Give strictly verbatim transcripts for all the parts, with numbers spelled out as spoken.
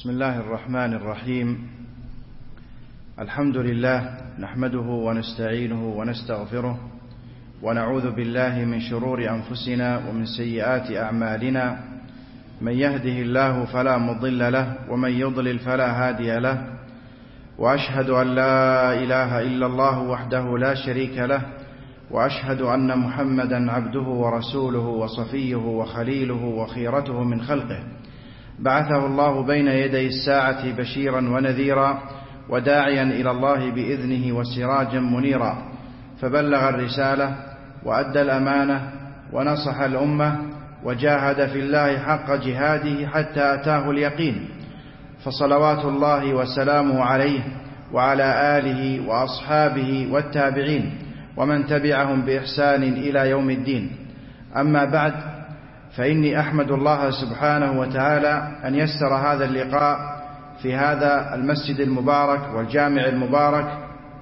بسم الله الرحمن الرحيم. الحمد لله نحمده ونستعينه ونستغفره ونعوذ بالله من شرور أنفسنا ومن سيئات أعمالنا، من يهده الله فلا مضل له ومن يضلل فلا هادي له، وأشهد أن لا إله إلا الله وحده لا شريك له، وأشهد أن محمدا عبده ورسوله وصفيه وخليله وخيرته من خلقه، بعثه الله بين يدي الساعة بشيرا ونذيرا وداعيا إلى الله بإذنه وسراجا منيرا، فبلغ الرسالة وأدى الأمانة ونصح الأمة وجاهد في الله حق جهاده حتى أتاه اليقين، فصلوات الله وسلامه عليه وعلى آله وأصحابه والتابعين ومن تبعهم بإحسان إلى يوم الدين. أما بعد، فإني أحمد الله سبحانه وتعالى أن يسر هذا اللقاء في هذا المسجد المبارك والجامع المبارك،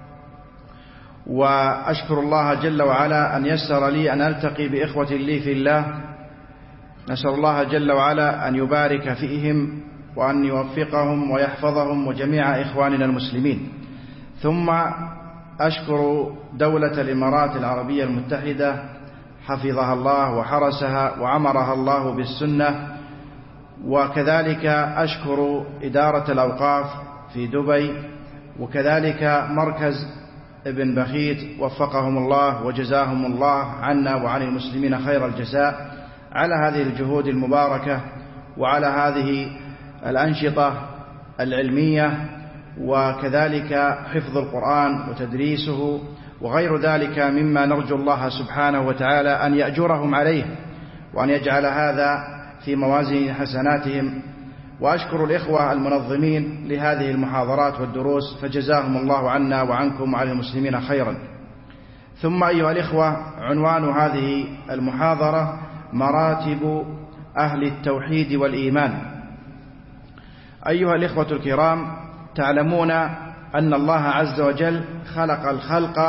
وأشكر الله جل وعلا أن يسر لي أن ألتقي بإخوة لي في الله. نسأل الله جل وعلا أن يبارك فيهم وأن يوفقهم ويحفظهم وجميع إخواننا المسلمين. ثم أشكر دولة الإمارات العربية المتحدة حفظها الله وحرسها وعمرها الله بالسنة، وكذلك أشكر إدارة الأوقاف في دبي، وكذلك مركز ابن بخيت وفقهم الله وجزاهم الله عنا وعن المسلمين خير الجزاء على هذه الجهود المباركة وعلى هذه الأنشطة العلمية، وكذلك حفظ القرآن وتدريسه وغير ذلك مما نرجو الله سبحانه وتعالى أن يأجرهم عليه وأن يجعل هذا في موازين حسناتهم. وأشكر الإخوة المنظمين لهذه المحاضرات والدروس، فجزاهم الله عنا وعنكم وعن المسلمين خيرا. ثم أيها الإخوة، عنوان هذه المحاضرة مراتب أهل التوحيد والإيمان. أيها الإخوة الكرام، تعلمون أن الله عز وجل خلق الخلق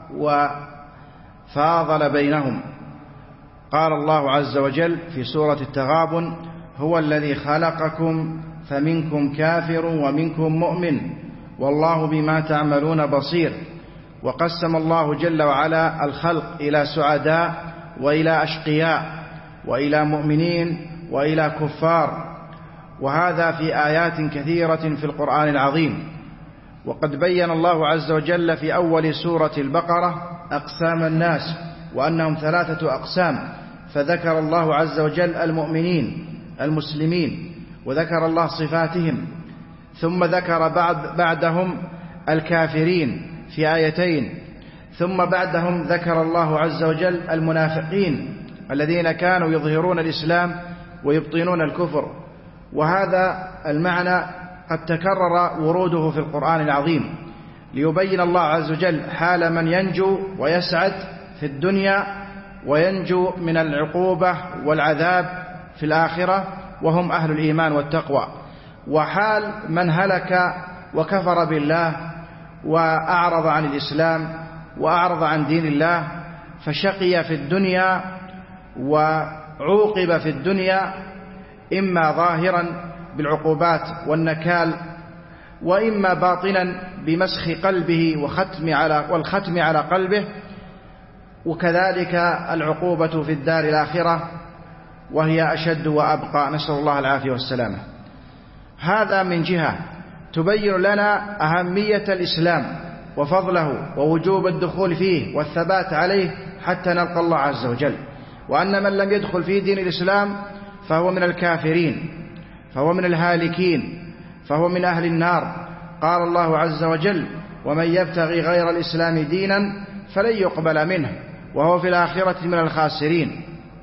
وفاضل بينهم. قال الله عز وجل في سورة التغابن: هو الذي خلقكم فمنكم كافر ومنكم مؤمن والله بما تعملون بصير. وقسم الله جل وعلا الخلق إلى سعداء وإلى أشقياء وإلى مؤمنين وإلى كفار، وهذا في آيات كثيرة في القرآن العظيم. وقد بين الله عز وجل في أول سورة البقرة أقسام الناس وأنهم ثلاثة أقسام، فذكر الله عز وجل المؤمنين المسلمين وذكر الله صفاتهم، ثم ذكر بعد بعدهم الكافرين في آيتين، ثم بعدهم ذكر الله عز وجل المنافقين الذين كانوا يظهرون الإسلام ويبطنون الكفر. وهذا المعنى قد تكرر وروده في القرآن العظيم ليبين الله عز وجل حال من ينجو ويسعد في الدنيا وينجو من العقوبة والعذاب في الآخرة وهم أهل الإيمان والتقوى، وحال من هلك وكفر بالله وأعرض عن الإسلام وأعرض عن دين الله، فشقي في الدنيا وعوقب في الدنيا، إما ظاهرا بالعقوبات والنكال، وإما باطنا بمسخ قلبه وختم على والختم على قلبه، وكذلك العقوبة في الدار الآخرة وهي أشد وأبقى، نسأل الله العافية والسلامة. هذا من جهة تبين لنا أهمية الإسلام وفضله ووجوب الدخول فيه والثبات عليه حتى نلقى الله عز وجل، وأن من لم يدخل في دين الإسلام فهو من الكافرين، فهو من الهالكين، فهو من أهل النار. قال الله عز وجل: ومن يبتغي غير الإسلام دينا فلن يقبل منه وهو في الآخرة من الخاسرين.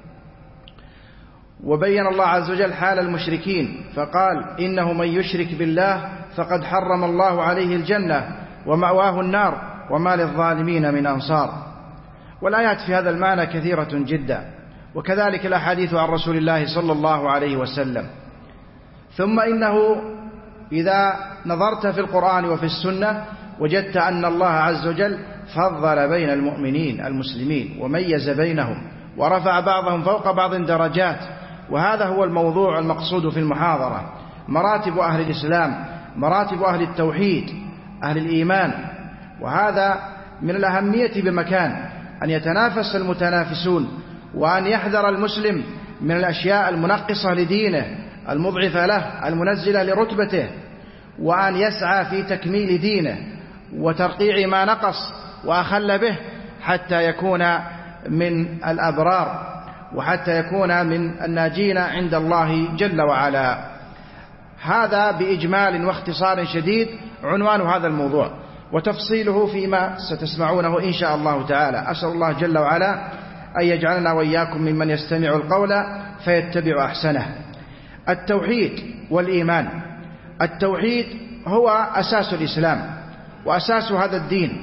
وبين الله عز وجل حال المشركين فقال: إنه من يشرك بالله فقد حرم الله عليه الجنة ومأواه النار وما للظالمين من أنصار. والآيات في هذا المعنى كثيرة جدا، وكذلك الأحاديث عن رسول الله صلى الله عليه وسلم. ثم إنه إذا نظرت في القرآن وفي السنة وجدت أن الله عز وجل فضل بين المؤمنين المسلمين وميز بينهم ورفع بعضهم فوق بعض درجات، وهذا هو الموضوع المقصود في المحاضرة. مراتب أهل الإسلام، مراتب أهل التوحيد، أهل الإيمان. وهذا من الأهمية بمكان أن يتنافس المتنافسون، وأن يحذر المسلم من الأشياء المنقصة لدينه، المضعفة له، المنزلة لرتبته، وأن يسعى في تكميل دينه وترقيع ما نقص وأخل به حتى يكون من الأبرار، وحتى يكون من الناجين عند الله جل وعلا. هذا بإجمال واختصار شديد عنوان هذا الموضوع، وتفصيله فيما ستسمعونه إن شاء الله تعالى. أسأل الله جل وعلا أن يجعلنا وإياكم ممن يستمع القول فيتبع أحسنه. التوحيد والإيمان. التوحيد هو أساس الإسلام وأساس هذا الدين،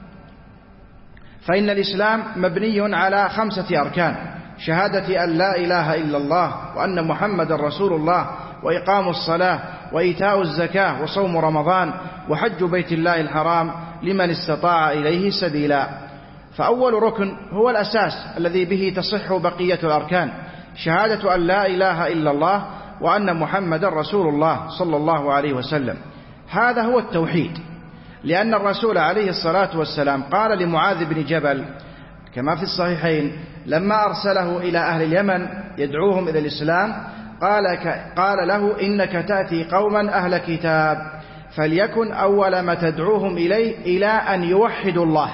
فإن الإسلام مبني على خمسة أركان: شهادة أن لا إله إلا الله وأن محمد رسول الله، وإقام الصلاة، وإيتاء الزكاة، وصوم رمضان، وحج بيت الله الحرام لمن استطاع إليه سبيلا. فأول ركن هو الأساس الذي به تصح بقية الأركان: شهادة أن لا إله إلا الله وأن محمد رسول الله صلى الله عليه وسلم. هذا هو التوحيد، لأن الرسول عليه الصلاة والسلام قال لمعاذ بن جبل كما في الصحيحين لما أرسله إلى أهل اليمن يدعوهم إلى الإسلام، قال, قال له: إنك تأتي قوما أهل كتاب، فليكن أول ما تدعوهم إليه إلى أن يوحدوا الله.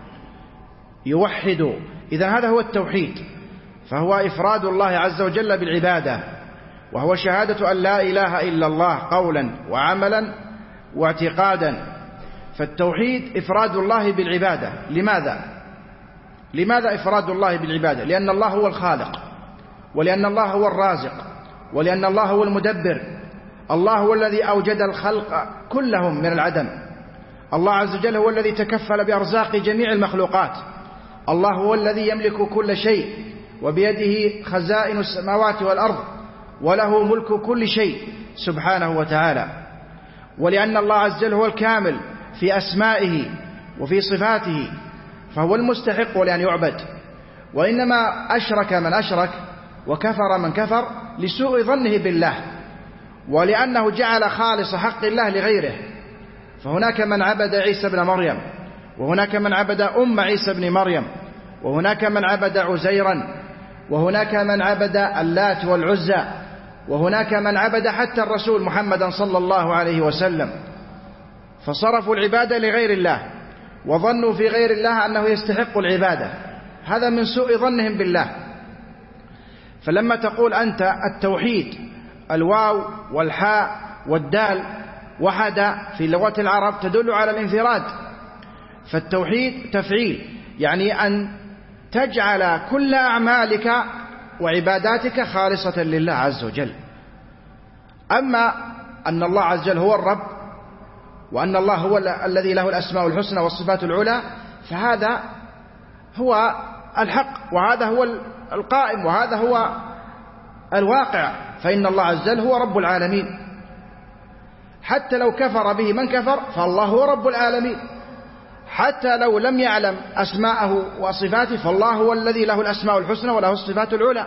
يوحدوا، إذن هذا هو التوحيد، فهو إفراد الله عز وجل بالعبادة، وهو شهادة أن لا إله إلا الله قولا وعملا واعتقادا. فالتوحيد إفراد الله بالعبادة. لماذا؟ لماذا إفراد الله بالعبادة؟ لأن الله هو الخالق، ولأن الله هو الرازق، ولأن الله هو المدبر. الله هو الذي أوجد الخلق كلهم من العدم. الله عز وجل هو الذي تكفل بأرزاق جميع المخلوقات. الله هو الذي يملك كل شيء، وبيده خزائن السماوات والأرض، وله ملك كل شيء سبحانه وتعالى. ولأن الله عز وجل هو الكامل في أسمائه وفي صفاته، فهو المستحق لأن يعبد. وإنما أشرك من أشرك وكفر من كفر لسوء ظنه بالله، ولأنه جعل خالص حق الله لغيره. فهناك من عبد عيسى بن مريم، وهناك من عبد أم عيسى بن مريم، وهناك من عبد عزيرا، وهناك من عبد اللات والعزى، وهناك من عبد حتى الرسول محمدا صلى الله عليه وسلم. فصرفوا العبادة لغير الله، وظنوا في غير الله أنه يستحق العبادة. هذا من سوء ظنهم بالله. فلما تقول أنت التوحيد، الواو والحاء والدال وحد في لغة العرب تدل على الانفراد. فالتوحيد تفعيل، يعني أن تجعل كل أعمالك وعباداتك خالصة لله عز وجل. أما أن الله عز وجل هو الرب، وأن الله هو الذي له الأسماء الحسنى والصفات العلى، فهذا هو الحق، وهذا هو القائم، وهذا هو الواقع. فإن الله عز وجل هو رب العالمين، حتى لو كفر به من كفر فالله هو رب العالمين. حتى لو لم يعلم أسماءه وصفاته فالله هو الذي له الأسماء الحسنى وله الصفات العلى.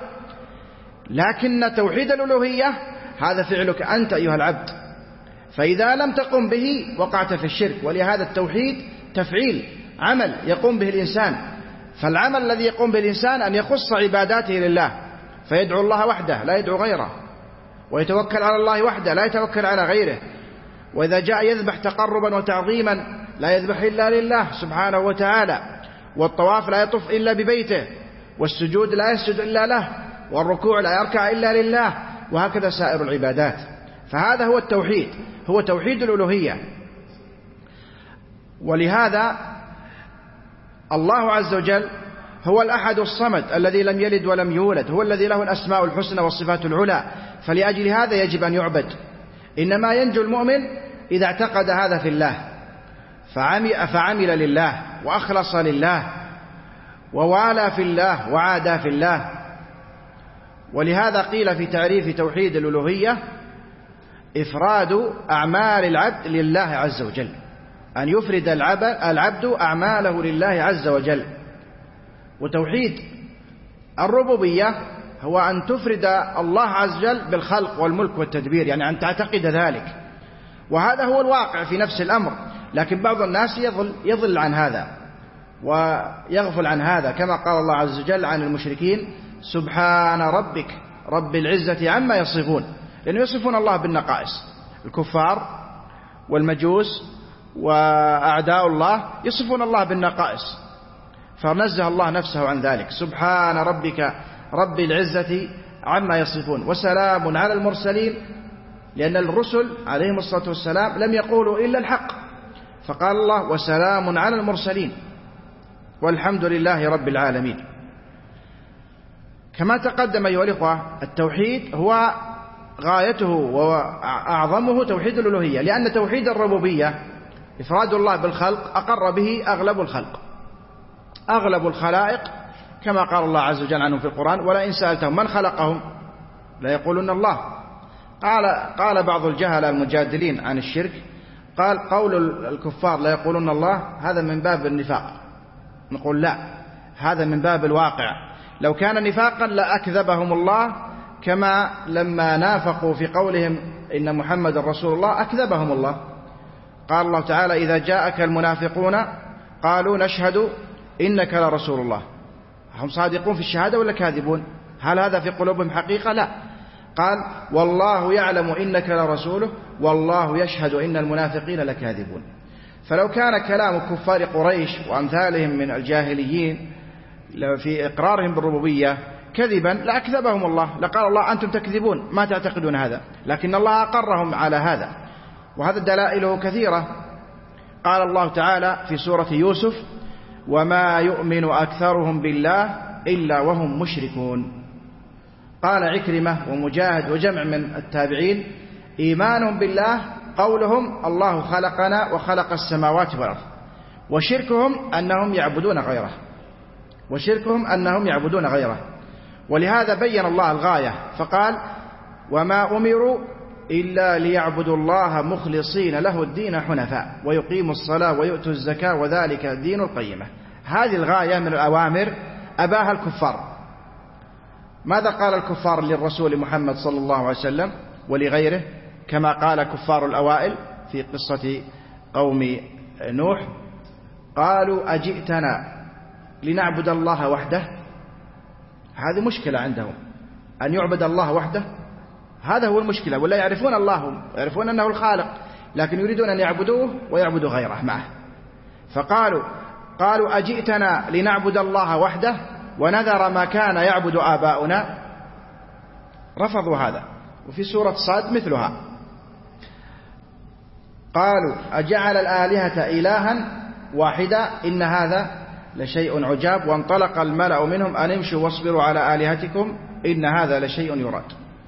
لكن توحيد الألوهية هذا فعلك أنت أيها العبد، فإذا لم تقم به وقعت في الشرك. ولهذا التوحيد تفعيل، عمل يقوم به الإنسان. فالعمل الذي يقوم به الإنسان أن يخص عباداته لله، فيدعو الله وحده لا يدعو غيره، ويتوكل على الله وحده لا يتوكل على غيره. وإذا جاء يذبح تقربا وتعظيما لا يذبح إلا لله سبحانه وتعالى. والطواف لا يطوف إلا ببيته، والسجود لا يسجد إلا له، والركوع لا يركع إلا لله، وهكذا سائر العبادات. فهذا هو التوحيد، هو توحيد الألوهية. ولهذا الله عز وجل هو الأحد الصمد الذي لم يلد ولم يولد، هو الذي له الأسماء الحسنى والصفات العلى. فلأجل هذا يجب أن يعبد. إنما ينجو المؤمن إذا اعتقد هذا في الله، فعمل لله وأخلص لله، ووالى في الله وعادى في الله. ولهذا قيل في تعريف توحيد الألوهية: إفراد أعمال العبد لله عز وجل، أن يفرد العبد أعماله لله عز وجل. وتوحيد الربوبية هو أن تفرد الله عز وجل بالخلق والملك والتدبير، يعني أن تعتقد ذلك، وهذا هو الواقع في نفس الأمر. لكن بعض الناس يضل, يضل عن هذا ويغفل عن هذا، كما قال الله عز وجل عن المشركين: سبحان ربك رب العزة عما يصفون، لأنه يصفون الله بالنقائص. الكفار والمجوس وأعداء الله يصفون الله بالنقائص، فنزه الله نفسه عن ذلك. سبحان ربك رب العزة عما يصفون وسلام على المرسلين، لأن الرسل عليهم الصلاة والسلام لم يقولوا إلا الحق، فقال الله: وسلام على المرسلين والحمد لله رب العالمين. كما تقدم أيها الإخوة، التوحيد هو غايته وأعظمه توحيد الألوهية، لأن توحيد الربوبية إفراد الله بالخلق أقر به أغلب الخلق، أغلب الخلائق، كما قال الله عز وجل عنهم في القرآن: ولئن سألتهم من خلقهم لا يقولون الله. قال, قال بعض الجهل المجادلين عن الشرك، قال: قول الكفار لا يقولون الله هذا من باب النفاق. نقول: لا، هذا من باب الواقع. لو كان نفاقا لأكذبهم الله، كما لما نافقوا في قولهم إن محمد رسول الله أكذبهم الله. قال الله تعالى: إذا جاءك المنافقون قالوا نشهد إنك لرسول الله. هم صادقون في الشهادة ولا كاذبون؟ هل هذا في قلوبهم حقيقة؟ لا. قال: والله يعلم إنك لرسوله والله يشهد إن المنافقين لكاذبون. فلو كان كلام كفار قريش وأمثالهم من الجاهليين في إقرارهم بالربوبية كذبا لأكذبهم الله، لقال الله: أنتم تكذبون ما تعتقدون هذا، لكن الله أقرهم على هذا، وهذا دلائله كثيرة. قال الله تعالى في سورة يوسف: وما يؤمن أكثرهم بالله إلا وهم مشركون. قال عكرمة ومجاهد وجمع من التابعين: إيمانهم بالله قولهم الله خلقنا وخلق السماوات والأرض، وشركهم أنهم يعبدون غيره، وشركهم أنهم يعبدون غيره. ولهذا بين الله الغاية فقال: وما أمروا إلا ليعبدوا الله مخلصين له الدين حنفاء ويقيموا الصلاة ويؤتوا الزكاة وذلك الدين القيمة. هذه الغاية من الأوامر أباها الكفار. ماذا قال الكفار للرسول محمد صلى الله عليه وسلم ولغيره؟ كما قال كفار الأوائل في قصة قوم نوح: قالوا أجئتنا لنعبد الله وحده. هذه مشكلة عندهم، أن يعبد الله وحده، هذا هو المشكلة. ولا يعرفون الله، يعرفون أنه الخالق، لكن يريدون أن يعبدوه ويعبدوا غيره معه. فقالوا قالوا أجئتنا لنعبد الله وحده ونذر ما كان يعبد آباؤنا. رفضوا هذا. وفي سورة صاد مثلها: قالوا أجعل الآلهة إلها واحدا إن هذا لشيء عجاب وانطلق الملأ منهم أن امشوا واصبروا على آلهتكم إن هذا لشيء يراد.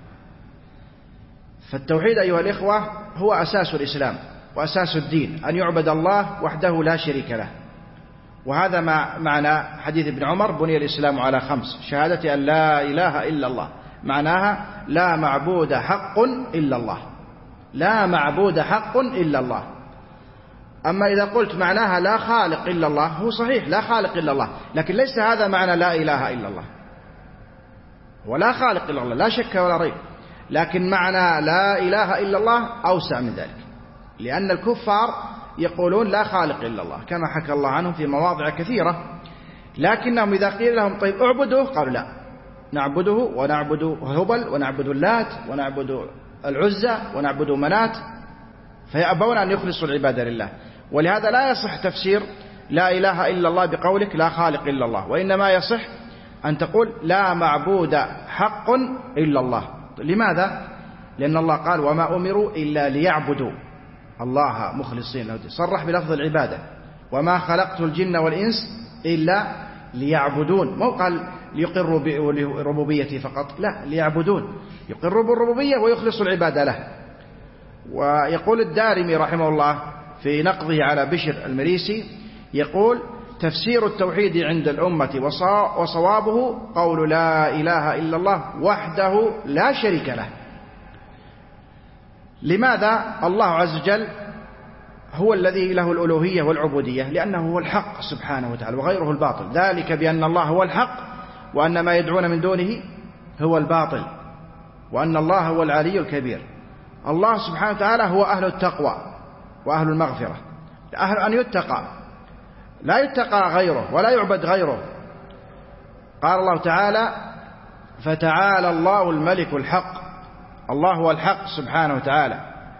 فالتوحيد أيها الإخوة هو أساس الإسلام وأساس الدين، أن يعبد الله وحده لا شريك له. وهذا معنى حديث ابن عمر: بني الإسلام على خمس: شهادة أن لا إله إلا الله، معناها لا معبود حق إلا الله، لا معبود حق إلا الله. أما إذا قلت معناها لا خالق إلا الله، هو صحيح لا خالق إلا الله، لكن ليس هذا معنى لا إله إلا الله، ولا خالق إلا الله لا شك ولا ريب، لكن معنى لا إله إلا الله أوسع من ذلك، لأن الكفار يقولون لا خالق إلا الله كما حكى الله عنهم في مواضع كثيرة، لكنهم إذا قيل لهم طيب اعبدوه قالوا لا، نعبده ونعبد هبل ونعبد اللات ونعبد العزى ونعبد منات، فيأبون أن يخلصوا العبادة لله. ولهذا لا يصح تفسير لا إله إلا الله بقولك لا خالق إلا الله، وإنما يصح أن تقول لا معبود حق إلا الله. لماذا؟ لأن الله قال وما أمروا إلا ليعبدوا الله مخلصين له الدين، صرح بلفظ العبادة، وما خلقت الجن والإنس إلا ليعبدون، مو قال ليقروا بربوبيتي فقط، لا، ليعبدون، يقروا بالربوبية ويخلصوا العبادة له. ويقول الدارمي رحمه الله في نقضه على بشر المريسي، يقول تفسير التوحيد عند الأمة وصوابه قول لا إله إلا الله وحده لا شريك له. لماذا؟ الله عز وجل هو الذي له الألوهية والعبودية، لأنه هو الحق سبحانه وتعالى وغيره الباطل، ذلك بأن الله هو الحق وأن ما يدعون من دونه هو الباطل، وأن الله هو العلي الكبير. الله سبحانه وتعالى هو أهل التقوى وأهل المغفرة، أهل أن يتقى، لا يتقى غيره ولا يعبد غيره. قال الله تعالى: فتعالى الله الملك الحق. الله هو الحق سبحانه وتعالى.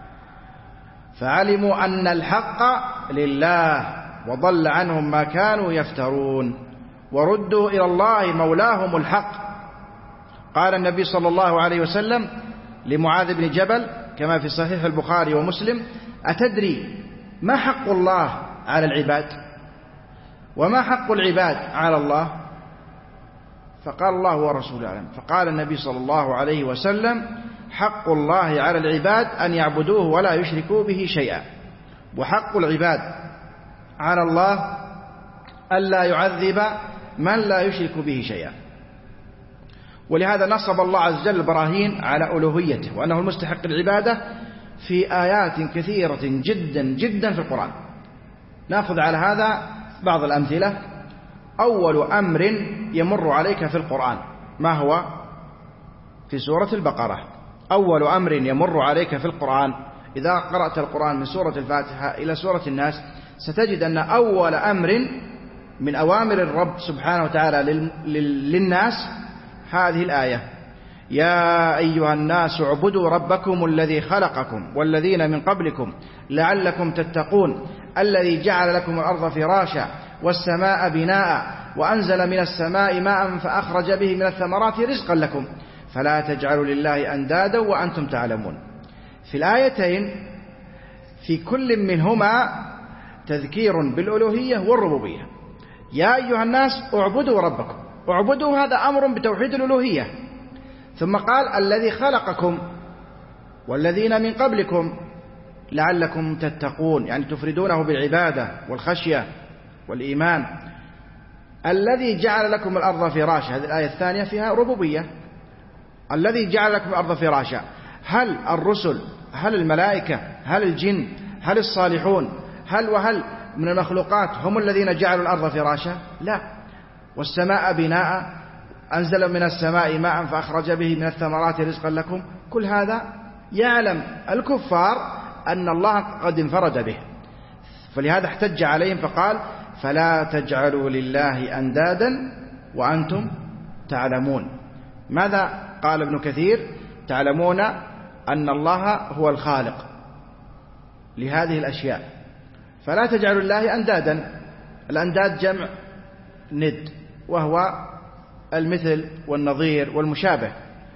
فعلموا أن الحق لله وضل عنهم ما كانوا يفترون وردوا إلى الله مولاهم الحق. قال النبي صلى الله عليه وسلم لمعاذ بن جبل كما في صحيح البخاري ومسلم: أتدري ما حق الله على العباد وما حق العباد على الله؟ فقال: الله ورسوله أعلم. فقال النبي صلى الله عليه وسلم: حق الله على العباد أن يعبدوه ولا يشركوا به شيئا، وحق العباد على الله ألا يعذب من لا يشرك به شيئا. ولهذا نصب الله عز وجل البراهين على ألوهيته وأنه المستحق العبادة في آيات كثيرة جدا جدا في القرآن. نأخذ على هذا بعض الأمثلة. أول أمر يمر عليك في القرآن ما هو؟ في سورة البقرة. أول أمر يمر عليك في القرآن إذا قرأت القرآن من سورة الفاتحة إلى سورة الناس ستجد أن أول أمر من أوامر الرب سبحانه وتعالى للناس هذه الآية: يا أيها الناس اعبدوا ربكم الذي خلقكم والذين من قبلكم لعلكم تتقون الذي جعل لكم الأرض فراشا والسماء بناء وأنزل من السماء ماء فأخرج به من الثمرات رزقا لكم فلا تجعلوا لله أندادا وأنتم تعلمون. في الآيتين في كل منهما تذكير بالألوهية والربوبية. يا أيها الناس اعبدوا ربكم، اعبدوا هذا أمر بتوحيد الألوهية. ثم قال: الذي خلقكم والذين من قبلكم لعلكم تتقون، يعني تفردونه بالعبادة والخشية والإيمان. الذي جعل لكم الأرض فراشا، هذه الآية الثانية فيها ربوبية. الذي جعل لكم الأرض فراشا، هل الرسل، هل الملائكة، هل الجن، هل الصالحون، هل وهل من المخلوقات هم الذين جعلوا الأرض فراشا؟ لا. والسماء بناء، أنزل من السماء ماء فأخرج به من الثمرات رزقا لكم. كل هذا يعلم الكفار أن الله قد انفرد به، فلهذا احتج عليهم فقال: فلا تجعلوا لله أندادا وأنتم تعلمون. ماذا قال ابن كثير؟ تعلمون أن الله هو الخالق لهذه الأشياء، فلا تجعلوا لله أندادا. الأنداد جمع ند، وهو المثل والنظير والمشابه.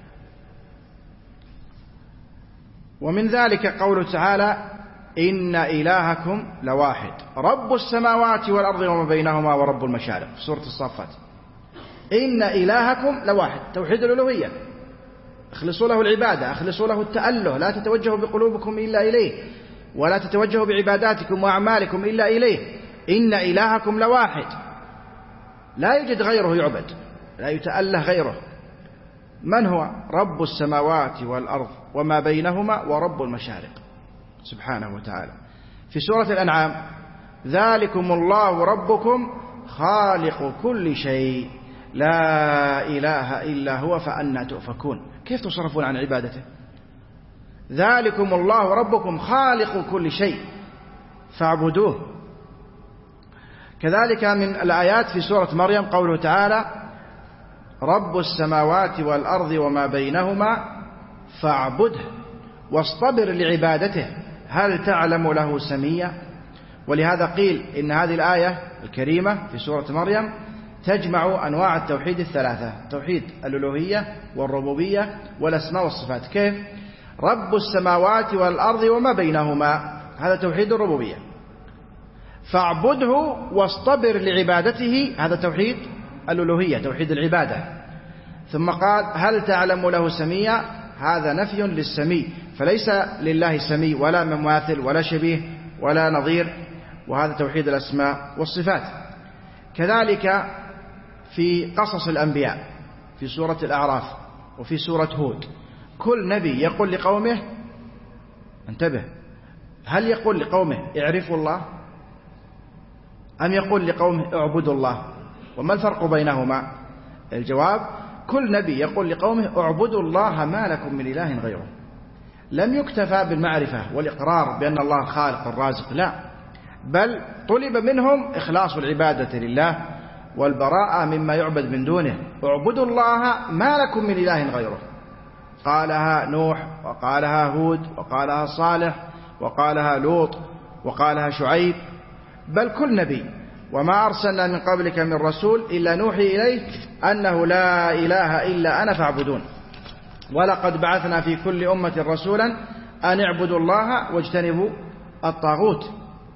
ومن ذلك قوله تعالى: إن إلهكم لواحد رب السماوات والأرض وما بينهما ورب المشارق، في سورة الصافات. إن إلهكم لواحد، توحيد الألوهية، اخلصوا له العبادة، اخلصوا له التأله، لا تتوجهوا بقلوبكم إلا إليه ولا تتوجهوا بعباداتكم وأعمالكم إلا إليه. إن إلهكم لواحد، لا يوجد غيره يعبد، لا يتأله غيره. من هو؟ رب السماوات والأرض وما بينهما ورب المشارق سبحانه وتعالى. في سورة الأنعام: ذلكم الله ربكم خالق كل شيء لا إله إلا هو فأنى تؤفكون. كيف تصرفون عن عبادته؟ ذلكم الله ربكم خالق كل شيء فاعبدوه. كذلك من الآيات في سورة مريم قوله تعالى: رب السماوات والأرض وما بينهما فاعبده واصطبر لعبادته هل تعلم له سميا. ولهذا قيل إن هذه الآية الكريمة في سورة مريم تجمع أنواع التوحيد الثلاثة: توحيد الألوهية والربوبية والأسماء والصفات. كيف؟ رب السماوات والأرض وما بينهما، هذا توحيد الربوبية. فاعبده واصطبر لعبادته، هذا توحيد الألوهية، توحيد العبادة. ثم قال: هل تعلم له سميا، هذا نفي للسمي، فليس لله سمي ولا مماثل ولا شبيه ولا نظير، وهذا توحيد الأسماء والصفات. كذلك في قصص الأنبياء في سورة الأعراف وفي سورة هود، كل نبي يقول لقومه، انتبه، هل يقول لقومه اعرفوا الله أم يقول لقومه اعبدوا الله؟ وما الفرق بينهما؟ الجواب: كل نبي يقول لقومه اعبدوا الله ما لكم من إله غيره. لم يكتفى بالمعرفة والإقرار بأن الله الخالق الرازق، لا، بل طلب منهم إخلاص العبادة لله والبراءة مما يعبد من دونه. اعبدوا الله ما لكم من إله غيره. قالها نوح، وقالها هود، وقالها صالح، وقالها لوط، وقالها شعيب، بل كل نبي. وما أرسلنا من قبلك من رسول إلا نوحي إليه أنه لا إله إلا أنا فاعبدون، ولقد بعثنا في كل أمة رسولا أن اعبدوا الله واجتنبوا الطاغوت.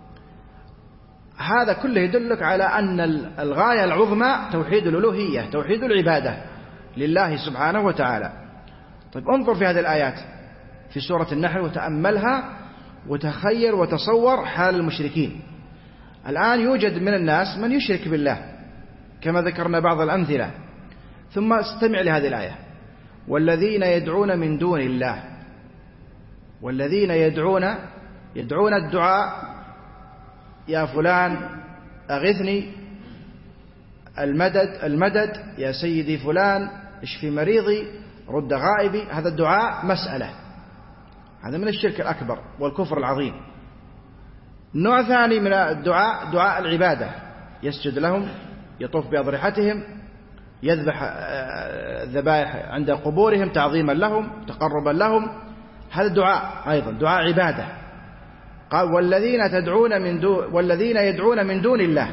هذا كله يدلك على أن الغاية العظمى توحيد الألوهية، توحيد العبادة لله سبحانه وتعالى. طيب انظر في هذه الآيات في سورة النحل وتأملها وتخيل وتصور حال المشركين. الآن يوجد من الناس من يشرك بالله كما ذكرنا بعض الأمثلة، ثم استمع لهذه الآية: والذين يدعون من دون الله، والذين يدعون يدعون الدعاء، يا فلان أغثني، المدد المدد، يا سيدي فلان اشفي مريضي، رد غائبي. هذا الدعاء مسألة، هذا من الشرك الأكبر والكفر العظيم. نوع ثاني من الدعاء دعاء العبادة، يسجد لهم، يطوف بأضرحتهم، يذبح الذبائح عند قبورهم تعظيما لهم تقربا لهم. هذا الدعاء أيضا دعاء عبادة. قال والذين تدعون من دون والذين يدعون من دون الله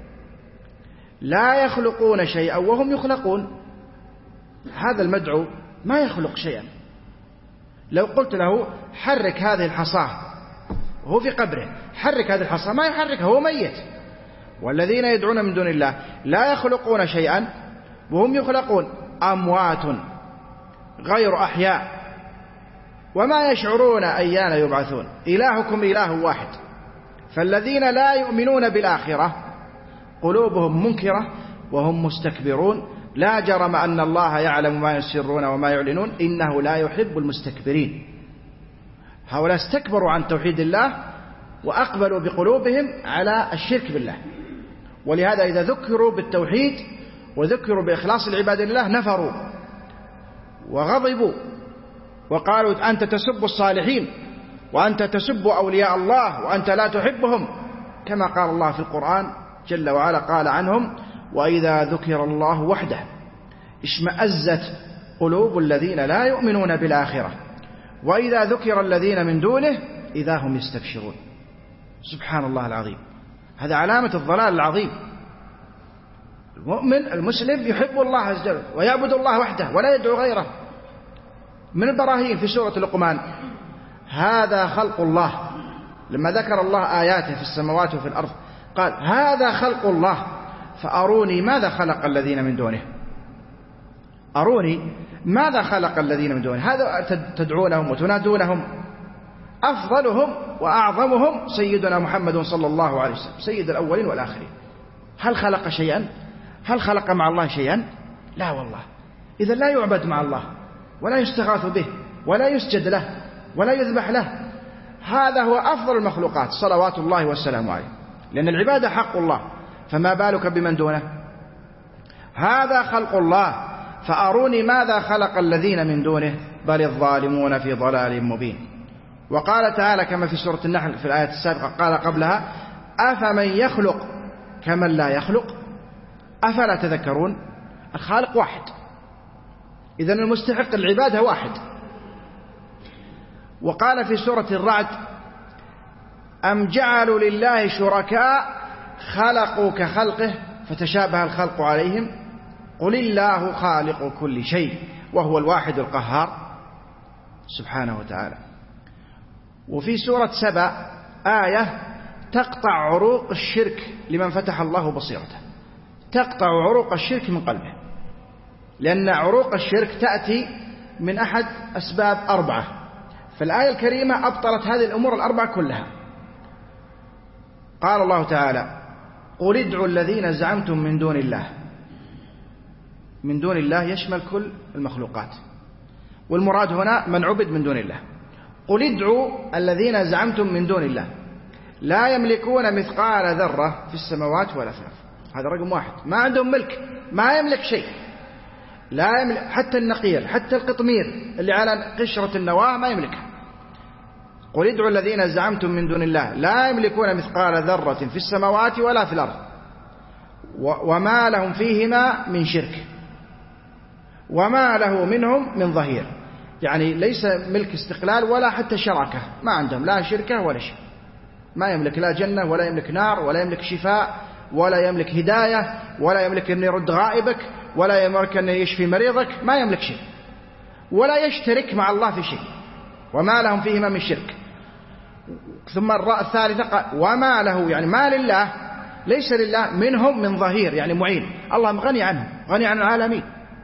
لا يخلقون شيئا وهم يخلقون. هذا المدعو ما يخلق شيئا. لو قلت له حرك هذه الحصاة وهو في قبره، حرك هذه الحصاة، ما يحركها، هو ميت. والذين يدعون من دون الله لا يخلقون شيئا وهم يخلقون، أموات غير أحياء وما يشعرون أيان يبعثون. إلهكم إله واحد. فالذين لا يؤمنون بالآخرة قلوبهم منكرة وهم مستكبرون، لا جرم أن الله يعلم ما يسرون وما يعلنون إنه لا يحب المستكبرين. هؤلاء استكبروا عن توحيد الله وأقبلوا بقلوبهم على الشرك بالله، ولهذا إذا ذكروا بالتوحيد وذكروا بإخلاص العبادة لله نفروا وغضبوا وقالوا أنت تسب الصالحين وأنت تسب أولياء الله وأنت لا تحبهم، كما قال الله في القرآن جل وعلا قال عنهم: وإذا ذكر الله وحده اشمأزت قلوب الذين لا يؤمنون بالآخرة وإذا ذكر الذين من دونه إذا هم يستبشرون. سبحان الله العظيم، هذا علامة الضلال العظيم. المؤمن المسلم يحب الله عز وجل ويعبد الله وحده ولا يدعو غيره. من البراهين في سورة لقمان: هذا خلق الله، لما ذكر الله آياته في السماوات وفي الأرض قال: هذا خلق الله فأروني ماذا خلق الذين من دونه. أروني ماذا خلق الذين من دونه. هذا تدعونهم وتنادونهم. أفضلهم وأعظمهم سيدنا محمد صلى الله عليه وسلم، سيد الأولين والآخرين. هل خلق شيئا؟ هل خلق مع الله شيئا؟ لا والله. إذا لا يعبد مع الله ولا يستغاث به ولا يسجد له ولا يذبح له. هذا هو أفضل المخلوقات صلوات الله والسلام عليه، لأن العبادة حق الله، فما بالك بمن دونه. هذا خلق الله فأروني ماذا خلق الذين من دونه بل الظالمون في ضلال مبين. وقال تعالى كما في سورة النحل في الآية السابقة قال قبلها: أفمن يخلق كمن لا يخلق أفلا تذكرون. الخالق واحد، إذن المستحق العبادة واحد. وقال في سورة الرعد: أم جعلوا لله شركاء خلقوا كخلقه فتشابه الخلق عليهم قل الله خالق كل شيء وهو الواحد القهار سبحانه وتعالى. وفي سورة سبأ آية تقطع عروق الشرك لمن فتح الله بصيرته، تقطع عروق الشرك من قلبه، لأن عروق الشرك تأتي من أحد أسباب أربعة، فالآية الكريمة أبطلت هذه الأمور الأربعة كلها. قال الله تعالى: قل ادعوا الذين زعمتم من دون الله. من دون الله يشمل كل المخلوقات، والمراد هنا من عبد من دون الله. قل ادعوا الذين زعمتم من دون الله لا يملكون مثقال ذرة في السماوات ولا في الأرض. هذا رقم واحد، ما عندهم ملك، ما يملك شيء. لا يملك حتى النقير، حتى القطمير اللي على قشرة النواة ما يملكها. قل ادعوا الذين زعمتم من دون الله لا يملكون مثقال ذرة في السماوات ولا في الأرض وما لهم فيهما من شرك وما له منهم من ظهير. يعني ليس ملك استقلال ولا حتى شراكة، ما عندهم لا شركة ولا شيء، ما يملك لا جنة ولا يملك نار ولا يملك شفاء ولا يملك هداية ولا يملك أن يرد غائبك ولا يملك أن يشفي مريضك، ما يملك شيء ولا يشترك مع الله في شيء، وما لهم فيهما من شرك. ثم الراء الثالثة قال وما له، يعني ما لله، ليس لله منهم من ظهير، يعني معين، الله غني عنهم، غني عن العالمين.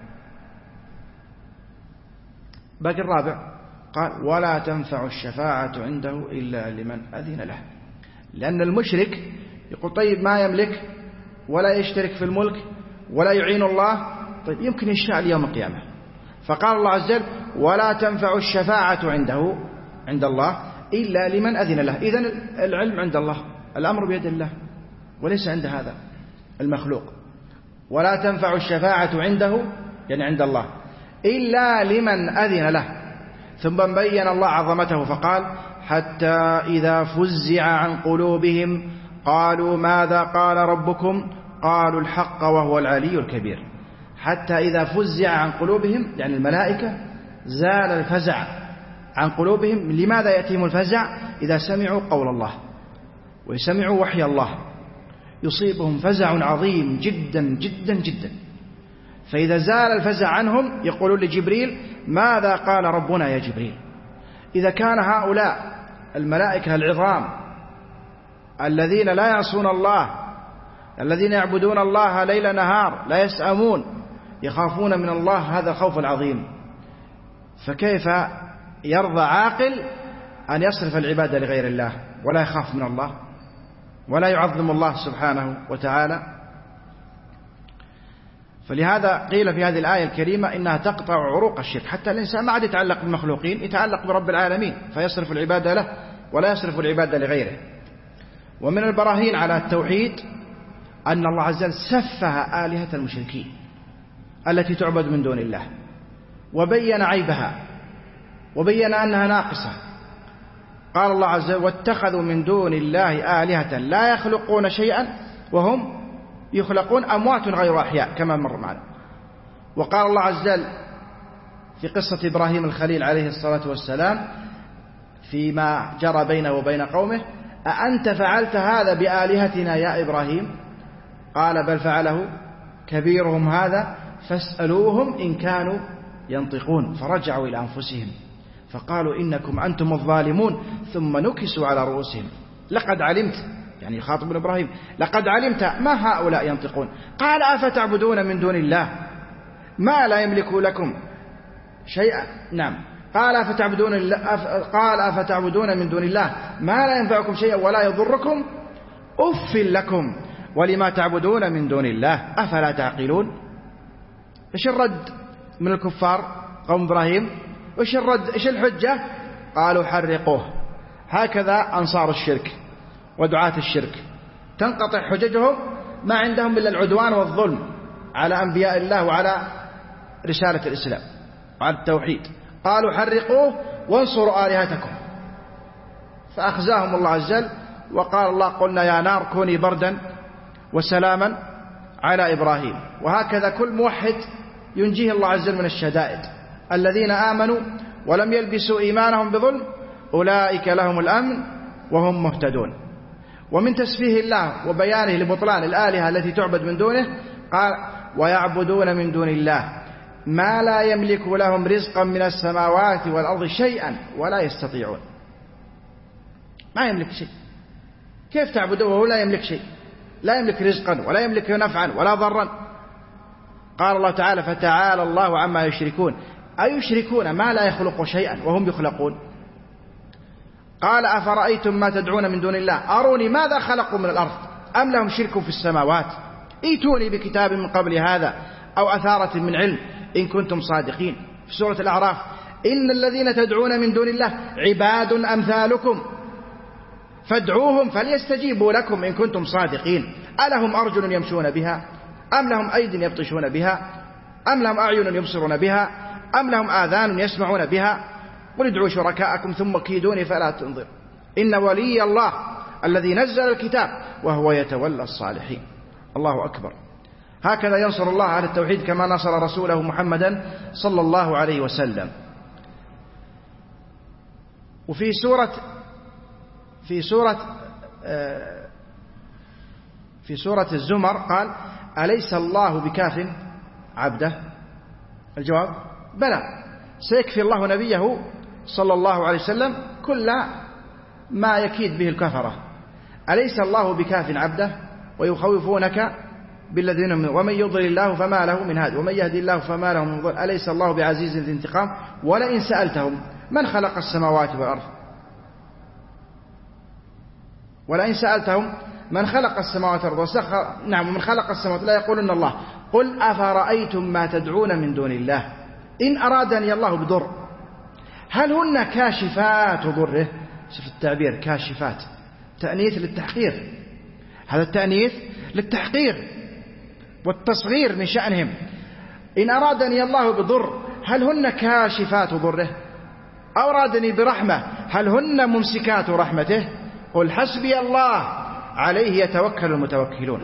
باقي الرابع قال ولا تنفع الشفاعة عنده إلا لمن أذن له. لأن المشرك يقول طيب ما يملك ولا يشترك في الملك ولا يعين الله، طيب يمكن يشفع اليوم القيامة. فقال الله عز وجل ولا تنفع الشفاعة عنده عند الله إلا لمن أذن له. إذن العلم عند الله، الأمر بيد الله وليس عند هذا المخلوق. ولا تنفع الشفاعة عنده يعني عند الله إلا لمن أذن له. ثم بين الله عظمته فقال حتى إذا فزع عن قلوبهم قالوا ماذا قال ربكم قالوا الحق وهو العلي الكبير. حتى إذا فزع عن قلوبهم يعني الملائكة زال الفزع عن قلوبهم. لماذا يأتيهم الفزع؟ إذا سمعوا قول الله ويسمعوا وحي الله يصيبهم فزع عظيم جدا جدا جدا. فإذا زال الفزع عنهم يقولون لجبريل ماذا قال ربنا يا جبريل. إذا كان هؤلاء الملائكة العظام الذين لا يعصون الله، الذين يعبدون الله ليل نهار لا يسأمون، يخافون من الله هذا الخوف العظيم، فكيف يرضى عاقل أن يصرف العبادة لغير الله ولا يخاف من الله ولا يعظم الله سبحانه وتعالى؟ فلهذا قيل في هذه الآية الكريمة إنها تقطع عروق الشرك، حتى الإنسان ما عاد يتعلق بالمخلوقين، يتعلق برب العالمين فيصرف العبادة له ولا يصرف العبادة لغيره. ومن البراهين على التوحيد أن الله عز وجل سفه آلهة المشركين التي تعبد من دون الله وبين عيبها وبين أنها ناقصة. قال الله عز وجل واتخذوا من دون الله آلهة لا يخلقون شيئا وهم يخلقون أموات غير أحياء كما مر معنا. وقال الله عز وجل في قصة إبراهيم الخليل عليه الصلاة والسلام فيما جرى بينه وبين قومه أأنت فعلت هذا بآلهتنا يا إبراهيم؟ قال بل فعله كبيرهم هذا فاسألوهم إن كانوا ينطقون. فرجعوا إلى أنفسهم فقالوا إنكم أنتم الظالمون ثم نكسوا على رؤوسهم لقد علمت، يعني يخاطب إبراهيم لقد علمت ما هؤلاء ينطقون. قال أفتعبدون من دون الله ما لا يملك لكم شيئا. نعم قال أفتعبدون, قال أفتعبدون من دون الله ما لا ينفعكم شيئا ولا يضركم أف لكم ولما تعبدون من دون الله أفلا تعقلون. إيش الرد من الكفار قوم إبراهيم؟ إيش الرد؟ إيش الحجة؟ قالوا حرقوه. هكذا أنصار الشرك ودعاة الشرك تنقطع حججهم، ما عندهم إلا العدوان والظلم على أنبياء الله وعلى رسالة الإسلام وعلى التوحيد. قالوا حرقوه وانصروا آلهتكم فأخزاهم الله عز وجل. وقال الله قلنا يا نار كوني بردا وسلاما على إبراهيم. وهكذا كل موحد ينجيه الله عز وجل من الشدائد. الذين آمنوا ولم يلبسوا إيمانهم بظلم أولئك لهم الأمن وهم مهتدون. ومن تسفيه الله وبيانه لبطلان الآلهة التي تعبد من دونه قال ويعبدون من دون الله ما لا يملك لهم رزقا من السماوات والأرض شيئا ولا يستطيعون. ما يملك شيء، كيف تعبده وهو لا يملك شيء؟ لا يملك رزقا ولا يملك نفعا ولا ضرا. قال الله تعالى فتعالى الله عما يشركون أيشركون ما لا يخلق شيئا وهم يخلقون. قال أفرأيتم ما تدعون من دون الله أروني ماذا خلقوا من الأرض أم لهم شرك في السماوات ائتوني بكتاب من قبل هذا أو أثارة من علم إن كنتم صادقين. في سورة الأعراف إن الذين تدعون من دون الله عباد أمثالكم فادعوهم فليستجيبوا لكم إن كنتم صادقين ألهم أرجل يمشون بها أم لهم أيد يبطشون بها أم لهم أعين يبصرون بها أم لهم آذان يسمعون بها قل ادعوا شركاءكم ثم كيدوني فلا تنظر إن ولي الله الذي نزل الكتاب وهو يتولى الصالحين. الله أكبر. هكذا ينصر الله على التوحيد كما نصر رسوله محمدا صلى الله عليه وسلم. وفي سورة في سورة في سورة الزمر قال أليس الله بكاف عبده؟ الجواب بلى، سيكفي الله نبيه صلى الله عليه وسلم كل ما يكيد به الكفرة. أليس الله بكاف عبده ويخوفونك بالذين من ومن يضلل الله فما له من هاد ومن يهدي الله فما له من ضل أليس الله بعزيز ذي انتقام ولئن سألتهم من خلق السماوات والأرض ولئن سألتهم من خلق السماوات والأرض وسخر نعم من خلق السماوات لا يقولن الله قل أفرأيتم ما تدعون من دون الله إن أرادني الله بضر هل هن كاشفات ضره؟ شوف التعبير كاشفات، تأنيث للتحقير، هذا التأنيث للتحقير والتصغير من شأنهم. إن أرادني الله بضر هل هن كاشفات ضره؟ أو أرادني برحمة هل هن ممسكات رحمته؟ قل حسبي الله عليه يتوكل المتوكلون.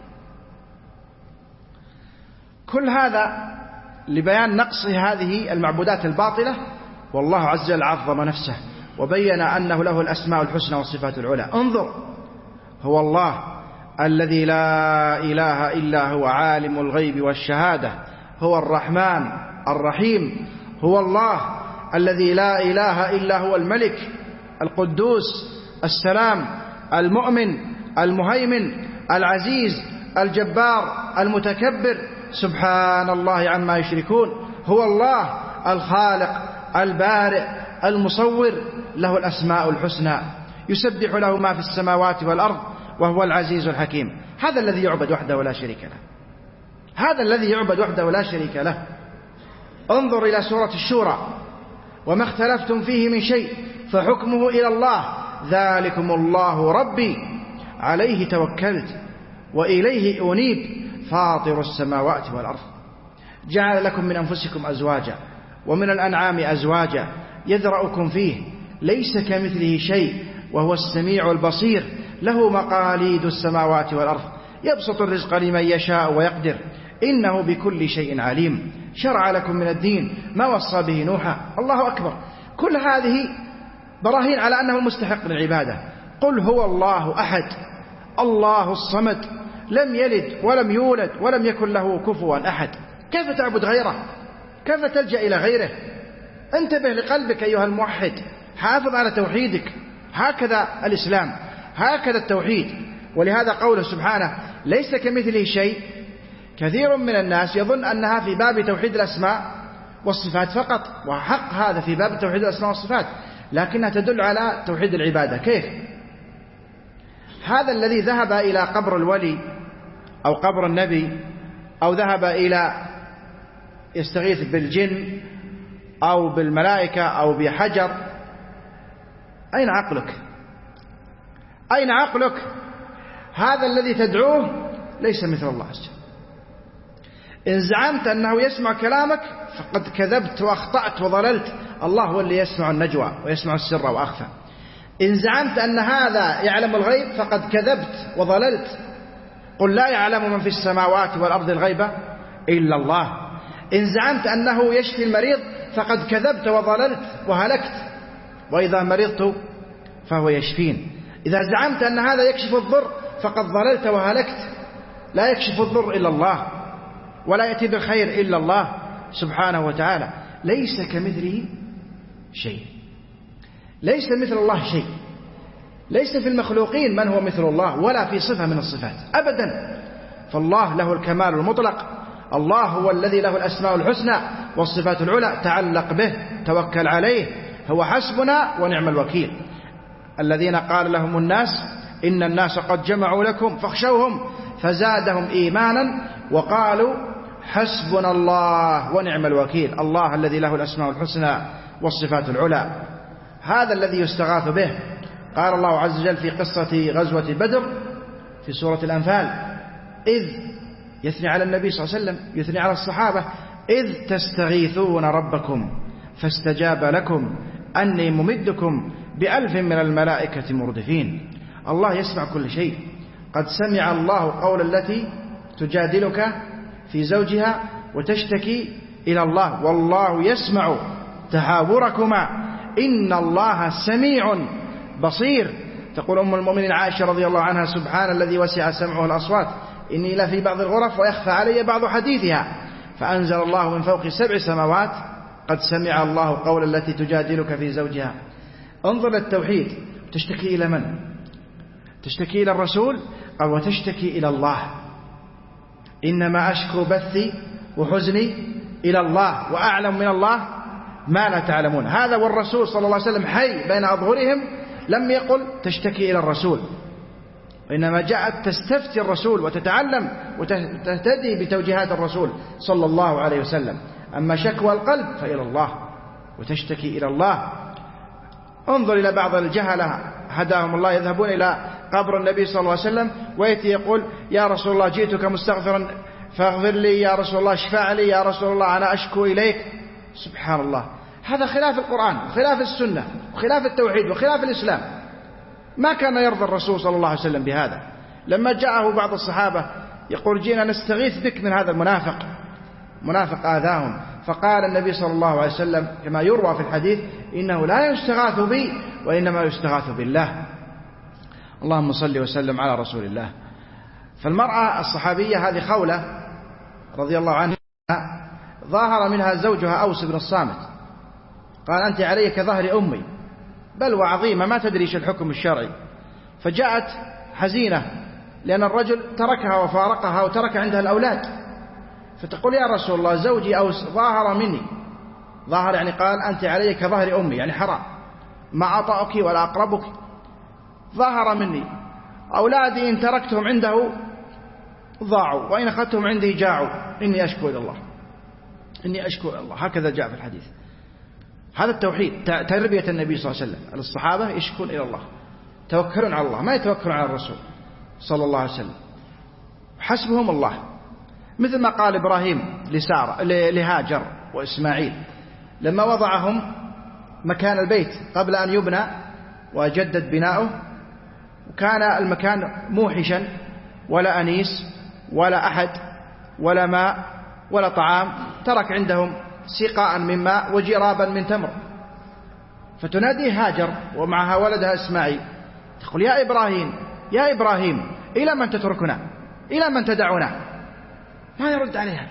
كل هذا لبيان نقص هذه المعبودات الباطلة، والله عز وجل عظم نفسه وبين أنه له الأسماء الحسنى والصفات العلى. انظر، هو الله الذي لا إله إلا هو عالم الغيب والشهادة، هو الرحمن الرحيم، هو الله الذي لا إله إلا هو الملك القدوس السلام المؤمن المهيمن العزيز الجبار المتكبر، سبحان الله عما يشركون. هو الله الخالق البارئ المصور، له الأسماء الحسنى، يسبح له ما في السماوات والأرض وهو العزيز الحكيم. هذا الذي يعبد وحده ولا شريك له، هذا الذي يعبد وحده ولا شريك له. انظر إلى سورة الشورى، وما اختلفتم فيه من شيء فحكمه إلى الله ذلكم الله ربي عليه توكلت وإليه أنيب فاطر السماوات والأرض جعل لكم من أنفسكم أزواجا ومن الأنعام أزواجا يذرأكم فيه ليس كمثله شيء وهو السميع البصير له مقاليد السماوات والأرض يبسط الرزق لمن يشاء ويقدر إنه بكل شيء عليم شرع لكم من الدين ما وصى به نوحا. الله أكبر. كل هذه براهين على أنه المستحق للعبادة. قل هو الله أحد الله الصمد لم يلد ولم يولد ولم يكن له كفوا أحد. كيف تعبد غيره؟ كيف تلجأ إلى غيره؟ انتبه لقلبك أيها الموحد، حافظ على توحيدك. هكذا الإسلام، هكذا التوحيد. ولهذا قوله سبحانه ليس كمثله شيء. كثير من الناس يظن أنها في باب توحيد الأسماء والصفات فقط، وحق هذا في باب توحيد الأسماء والصفات، لكنها تدل على توحيد العبادة. كيف؟ هذا الذي ذهب إلى قبر الولي أو قبر النبي أو ذهب إلى يستغيث بالجن أو بالملائكة أو بحجر، أين عقلك؟ أين عقلك؟ هذا الذي تدعوه ليس مثل الله عز وجل. إن زعمت أنه يسمع كلامك فقد كذبت وأخطأت وضللت. الله هو اللي يسمع النجوى ويسمع السر وأخفى. إن زعمت أن هذا يعلم الغيب فقد كذبت وضللت. قل لا يعلم من في السماوات والأرض الغيب إلا الله. إن زعمت أنه يشفي المريض فقد كذبت وضللت وهلكت. وإذا مرضت فهو يشفين. إذا زعمت أن هذا يكشف الضر فقد ضللت وهلكت. لا يكشف الضر إلا الله ولا يأتي بالخير إلا الله سبحانه وتعالى. ليس كمثله شيء، ليس مثل الله شيء. ليس في المخلوقين من هو مثل الله ولا في صفة من الصفات أبدا. فالله له الكمال المطلق. الله هو الذي له الأسماء الحسنى والصفات العلى. تعلق به، توكل عليه، هو حسبنا ونعم الوكيل. الذين قال لهم الناس إن الناس قد جمعوا لكم فاخشوهم فزادهم إيمانا وقالوا حسبنا الله ونعم الوكيل. الله الذي له الأسماء الحسنى والصفات العلى، هذا الذي يستغاث به. قال الله عز وجل في قصة غزوة بدر في سورة الأنفال إذ يثني على النبي صلى الله عليه وسلم، يثني على الصحابة: إذ تستغيثون ربكم فاستجاب لكم أني ممدكم بألف من الملائكة مردفين. الله يسمع كل شيء. قد سمع الله قول التي تجادلك في زوجها وتشتكي إلى الله والله يسمع تحاوركما إن الله سميع بصير. تقول أم المؤمنين عائشة رضي الله عنها: سبحان الذي وسع سمعه الأصوات إني لفي بعض الغرف ويخفى علي بعض حديثها. فأنزل الله من فوق سبع سماوات: قد سمع الله قول التي تجادلك في زوجها. انظر للتوحيد. تشتكي إلى من؟ تشتكي إلى الرسول أو وتشتكي إلى الله؟ إنما أشكو بثي وحزني إلى الله وأعلم من الله ما لا تعلمون. هذا والرسول صلى الله عليه وسلم حي بين أظهرهم لم يقل تشتكي إلى الرسول، وإنما جاءت تستفتي الرسول وتتعلم وتهتدي بتوجيهات الرسول صلى الله عليه وسلم. أما شكوى القلب فإلى الله وتشتكي إلى الله. انظر إلى بعض الجهلة هداهم الله يذهبون إلى قبر النبي صلى الله عليه وسلم ويأتي يقول: يا رسول الله جئتك مستغفرا فاغفر لي، يا رسول الله اشفع لي، يا رسول الله أنا أشكو إليك. سبحان الله، هذا خلاف القرآن وخلاف السنة وخلاف التوحيد وخلاف الإسلام. ما كان يرضى الرسول صلى الله عليه وسلم بهذا. لما جاءه بعض الصحابة يقول: جينا نستغيث بك من هذا المنافق، منافق آذاهم، فقال النبي صلى الله عليه وسلم كما يروى في الحديث: إنه لا يستغاث بي وإنما يستغاث بالله. اللهم صل وسلم على رسول الله. فالمرأة الصحابية هذه خولة رضي الله عنها ظاهر منها زوجها أوس بن الصامت، قال: أنت علي كظهر أمي، بل وعظيمة ما تدري ايش الحكم الشرعي. فجاءت حزينة لأن الرجل تركها وفارقها وترك عندها الأولاد، فتقول: يا رسول الله زوجي أوس ظاهر مني، ظاهر يعني قال أنت علي كظهر أمي، يعني حرام، ما أطأك ولا أقربك، ظاهر مني، أولادي إن تركتهم عنده ضاعوا وإن أخذتهم عندي جاعوا، إني أشكو إلى الله، إني أشكو إلى الله. هكذا جاء في الحديث. هذا التوحيد، تربية النبي صلى الله عليه وسلم. الصحابة يشكون إلى الله، توكلون على الله، ما يتوكلون على الرسول صلى الله عليه وسلم، حسبهم الله. مثل ما قال إبراهيم لسارة لهاجر وإسماعيل لما وضعهم مكان البيت قبل أن يبنى وجدد بناؤه، وكان المكان موحشا، ولا أنيس ولا أحد ولا ماء ولا طعام، ترك عندهم سقاء من ماء وجرابا من تمر. فتنادي هاجر ومعها ولدها إسماعيل تقول: يا إبراهيم يا إبراهيم إلى من تتركنا، إلى من تدعونا؟ ما يرد عليها.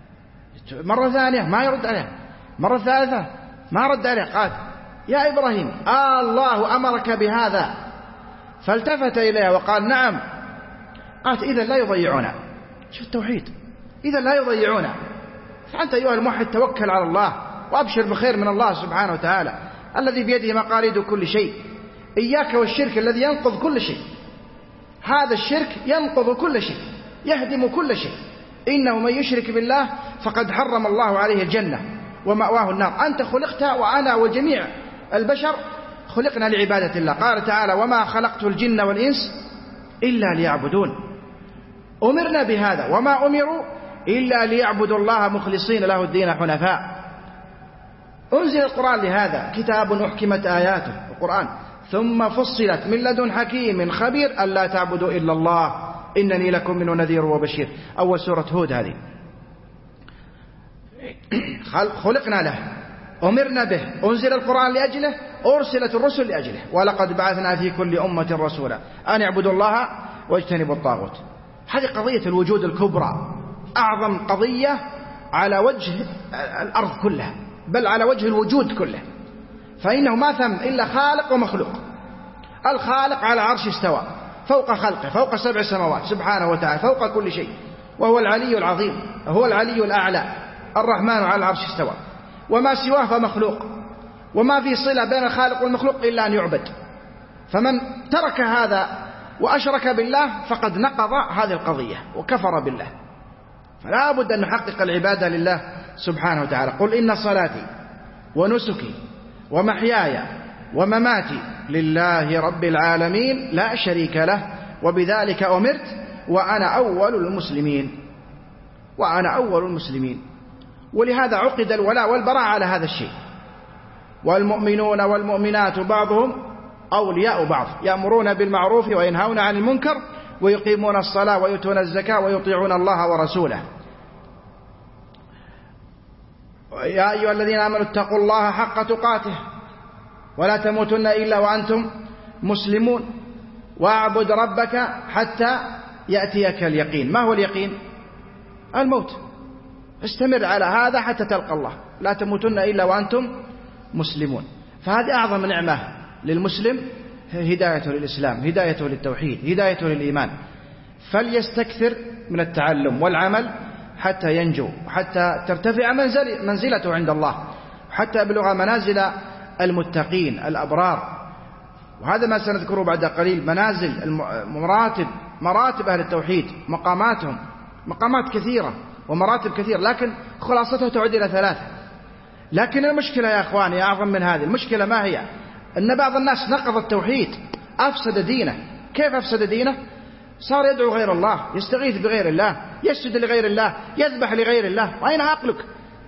مرة ثانية ما يرد عليها، مرة ثالثة ما رد عليها. قال: يا إبراهيم آه الله أمرك بهذا؟ فالتفت إليها وقال: نعم. قالت: إذا لا يضيعونا. شوف التوحيد، إذا لا يضيعونا. فأنت أيها الموحد توكل على الله وأبشر بخير من الله سبحانه وتعالى الذي بيده مقاليد كل شيء. إياك والشرك الذي ينقض كل شيء. هذا الشرك ينقض كل شيء، يهدم كل شيء. إنه من يشرك بالله فقد حرم الله عليه الجنة ومأواه النار. أنت خلقت وأنا وجميع البشر خلقنا لعبادة الله. قال تعالى: وما خلقت الجن والإنس إلا ليعبدون. أمرنا بهذا، وما أمروا إلا ليعبدوا الله مخلصين له الدين حنفاء. أنزل القرآن لهذا، كتاب أحكمت آياته القرآن ثم فصلت من لدن حكيم خبير ألا تعبدوا إلا الله إنني لكم منه نذير وبشير. أول سورة هود هذه. خلقنا له، أمرنا به، أنزل القرآن لأجله، أرسلت الرسل لأجله. ولقد بعثنا في كل أمة رسولا أن يعبدوا الله واجتنبوا الطاغوت. هذه قضية الوجود الكبرى، أعظم قضية على وجه الأرض كلها، بل على وجه الوجود كله. فإنه ما ثم إلا خالق ومخلوق. الخالق على عرش استوى فوق خلقه، فوق سبع سماوات سبحانه وتعالى، فوق كل شيء، وهو العلي العظيم، هو العلي الأعلى. الرحمن على العرش استوى. وما سواه فمخلوق، وما في صلة بين الخالق والمخلوق إلا أن يعبد. فمن ترك هذا وأشرك بالله فقد نقض هذه القضية وكفر بالله. فلا بد أن نحقق العبادة لله سبحانه وتعالى. قل إن صلاتي ونسكي ومحياي ومماتي لله رب العالمين لا شريك له وبذلك أمرت وأنا أول المسلمين. وأنا أول المسلمين. ولهذا عقد الولاء والبراء على هذا الشيء. والمؤمنون والمؤمنات بعضهم أولياء بعض يأمرون بالمعروف وينهون عن المنكر ويقيمون الصلاة ويؤتون الزكاة ويطيعون الله ورسوله. يا أيها الذين آمنوا اتقوا الله حق تقاته ولا تموتن إلا وأنتم مسلمون واعبد ربك حتى يأتيك اليقين. ما هو اليقين؟ الموت. استمر على هذا حتى تلقى الله، لا تموتن إلا وأنتم مسلمون. فهذه أعظم نعمة للمسلم، هدايته للإسلام، هدايته للتوحيد، هدايته للإيمان. فليستكثر من التعلم والعمل حتى ينجو، حتى ترتفع منزل منزلته عند الله، حتى يبلغ منازل المتقين الأبرار. وهذا ما سنذكره بعد قليل، منازل المراتب، مراتب أهل التوحيد، مقاماتهم، مقامات كثيرة ومراتب كثيرة، لكن خلاصتها تعود إلى ثلاثة. لكن المشكلة يا أخواني أعظم من هذه. المشكلة ما هي؟ أن بعض الناس نقض التوحيد، أفسد دينه. كيف أفسد دينه؟ صار يدعو غير الله، يستغيث بغير الله، يسجد لغير الله، يذبح لغير الله. أين عقلك؟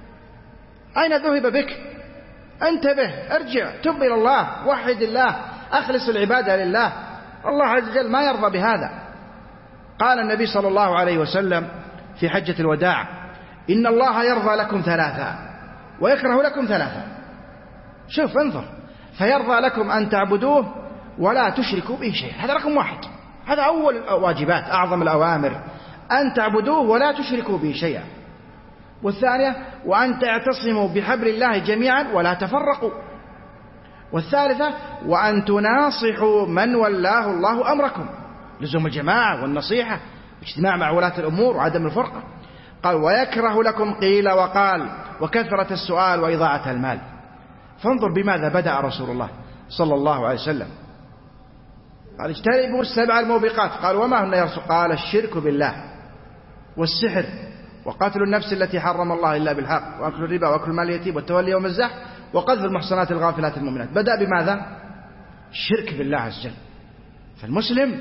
أين ذهب بك؟ انتبه، ارجع، تب إلى الله، وحد الله، أخلص العبادة لله. الله عز وجل ما يرضى بهذا. قال النبي صلى الله عليه وسلم في حجة الوداع: إن الله يرضى لكم ثلاثة ويكره لكم ثلاثة. شوف، انظر، فيرضى لكم أن تعبدوه ولا تشركوا به شيئا. هذا رقم واحد، هذا أول الواجبات، أعظم الأوامر، أن تعبدوه ولا تشركوا به شيئا. والثانية: وأن تعتصموا بحبل الله جميعا ولا تفرقوا. والثالثة: وأن تناصحوا من ولاه الله أمركم. لزوم الجماعة والنصيحة، اجتماع مع ولاة الأمور وعدم الفرقة. قال: ويكره لكم قيل وقال وكثرة السؤال وإضاعة المال. فانظر بماذا بدأ رسول الله صلى الله عليه وسلم. قال: اجتنبوا السبع الموبقات. قال: وما هن يا رسول؟ قال: الشرك بالله والسحر وقتل النفس التي حرم الله إلا بالحق وأكل الربا وأكل مال اليتيم والتولي يوم الزحف وقذف المحصنات الغافلات المؤمنات. بدأ بماذا؟ الشرك بالله عز وجل. فالمسلم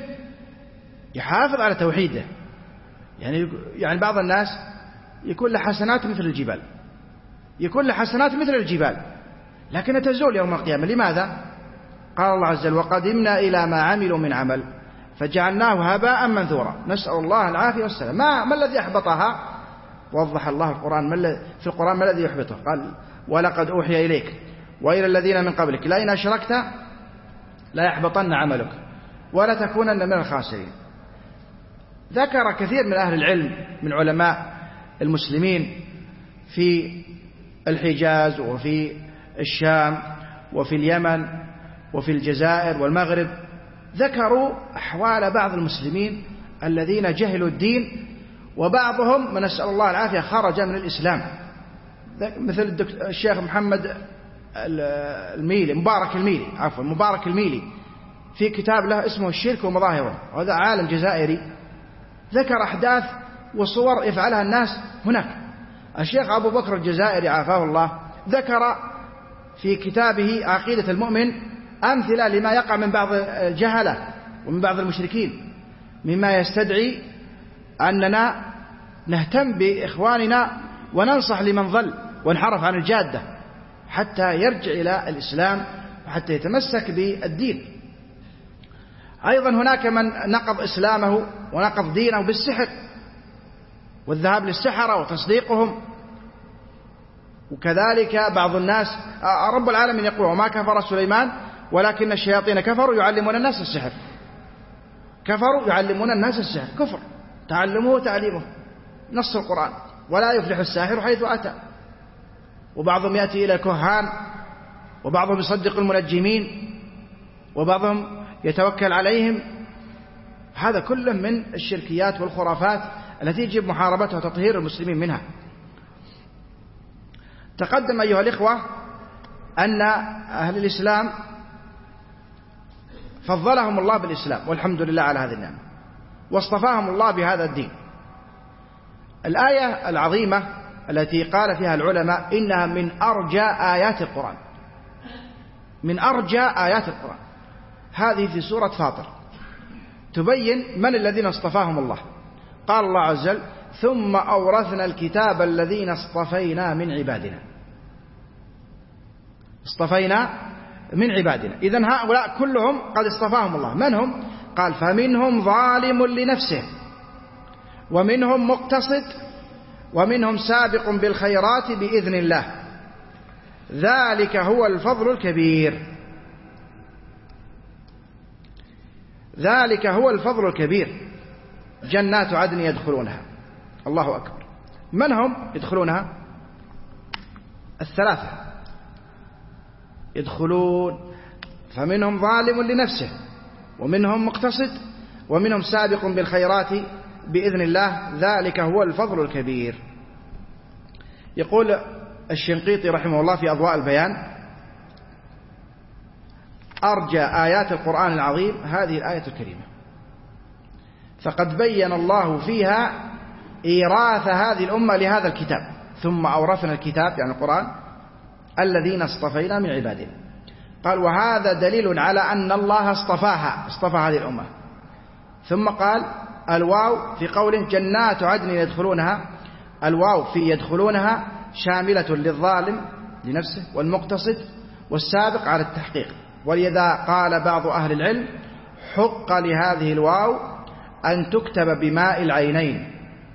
يحافظ على توحيده. يعني يعني بعض الناس يكون له حسنات مثل الجبال، يكون له حسنات مثل الجبال، لكن تزول يوم القيامة. لماذا؟ قال الله عز وجل: وقدمنا إلى ما عملوا من عمل فجعلناه هباء منثورا. نسأل الله العافية والسلام. ما, ما الذي أحبطها؟ وضح الله القرآن في القرآن ما الذي يحبطه. قال: ولقد أوحي إليك وإلى الذين من قبلك لئن أشركت لا يحبطن عملك ولا تكونن من الخاسرين. ذكر كثير من أهل العلم من علماء المسلمين في الحجاز وفي الشام وفي اليمن وفي الجزائر والمغرب، ذكروا أحوال بعض المسلمين الذين جهلوا الدين، وبعضهم من نسأل الله العافية خرج من الإسلام، مثل الشيخ محمد الميلي مبارك الميلي عفوا مبارك الميلي في كتاب له اسمه الشرك ومظاهره، وهذا عالم جزائري، ذكر أحداث وصور يفعلها الناس هناك. الشيخ أبو بكر الجزائري عافاه الله ذكر في كتابه عقيدة المؤمن أمثلة لما يقع من بعض الجهلة ومن بعض المشركين، مما يستدعي أننا نهتم بإخواننا وننصح لمن ضل وانحرف عن الجادة حتى يرجع إلى الإسلام وحتى يتمسك بالدين. أيضا هناك من نقض إسلامه ونقض دينه بالسحر والذهاب للسحرة وتصديقهم. وكذلك بعض الناس، رب العالمين يقول: وما كفر سليمان ولكن الشياطين كفروا يعلمون الناس السحر. كفروا يعلمون الناس السحر، كفر، تعلموه تعليمه، نص القرآن: ولا يفلح الساحر حيث أتى. وبعضهم يأتي إلى الكهان، وبعضهم يصدق المنجمين، وبعضهم يتوكل عليهم. هذا كله من الشركيات والخرافات التي يجب محاربتها وتطهير المسلمين منها. تقدم أيها الإخوة أن أهل الإسلام فضلهم الله بالإسلام، والحمد لله على هذه النعمة، واصطفاهم الله بهذا الدين. الآية العظيمة التي قال فيها العلماء إنها من أرجى آيات القرآن، من أرجى آيات القرآن، هذه في سورة فاطر، تبين من الذين اصطفاهم الله. قال الله عز وجل: ثم أورثنا الكتاب الذين اصطفينا من عبادنا. اصطفينا من عبادنا، إذن هؤلاء كلهم قد اصطفاهم الله. من هم؟ قال فمنهم ظالم لنفسه ومنهم مقتصد ومنهم سابق بالخيرات بإذن الله، ذلك هو الفضل الكبير. ذلك هو الفضل الكبير. جنات عدن يدخلونها. الله أكبر. من هم يدخلونها؟ الثلاثة يدخلون. فمنهم ظالم لنفسه ومنهم مقتصد ومنهم سابق بالخيرات بإذن الله، ذلك هو الفضل الكبير. يقول الشنقيطي رحمه الله في أضواء البيان: أرجى آيات القرآن العظيم هذه الآية الكريمة، فقد بين الله فيها إيراث هذه الأمة لهذا الكتاب، ثم أورثنا الكتاب يعني القرآن الذين اصطفينا من عبادنا. قال: وهذا دليل على أن الله اصطفاها، اصطفى هذه الأمة. ثم قال: الواو في قوله جنات عدن يدخلونها، الواو في يدخلونها شاملة للظالم لنفسه والمقتصد والسابق على التحقيق. ولذا قال بعض أهل العلم: حق لهذه الواو أن تكتب بماء العينين،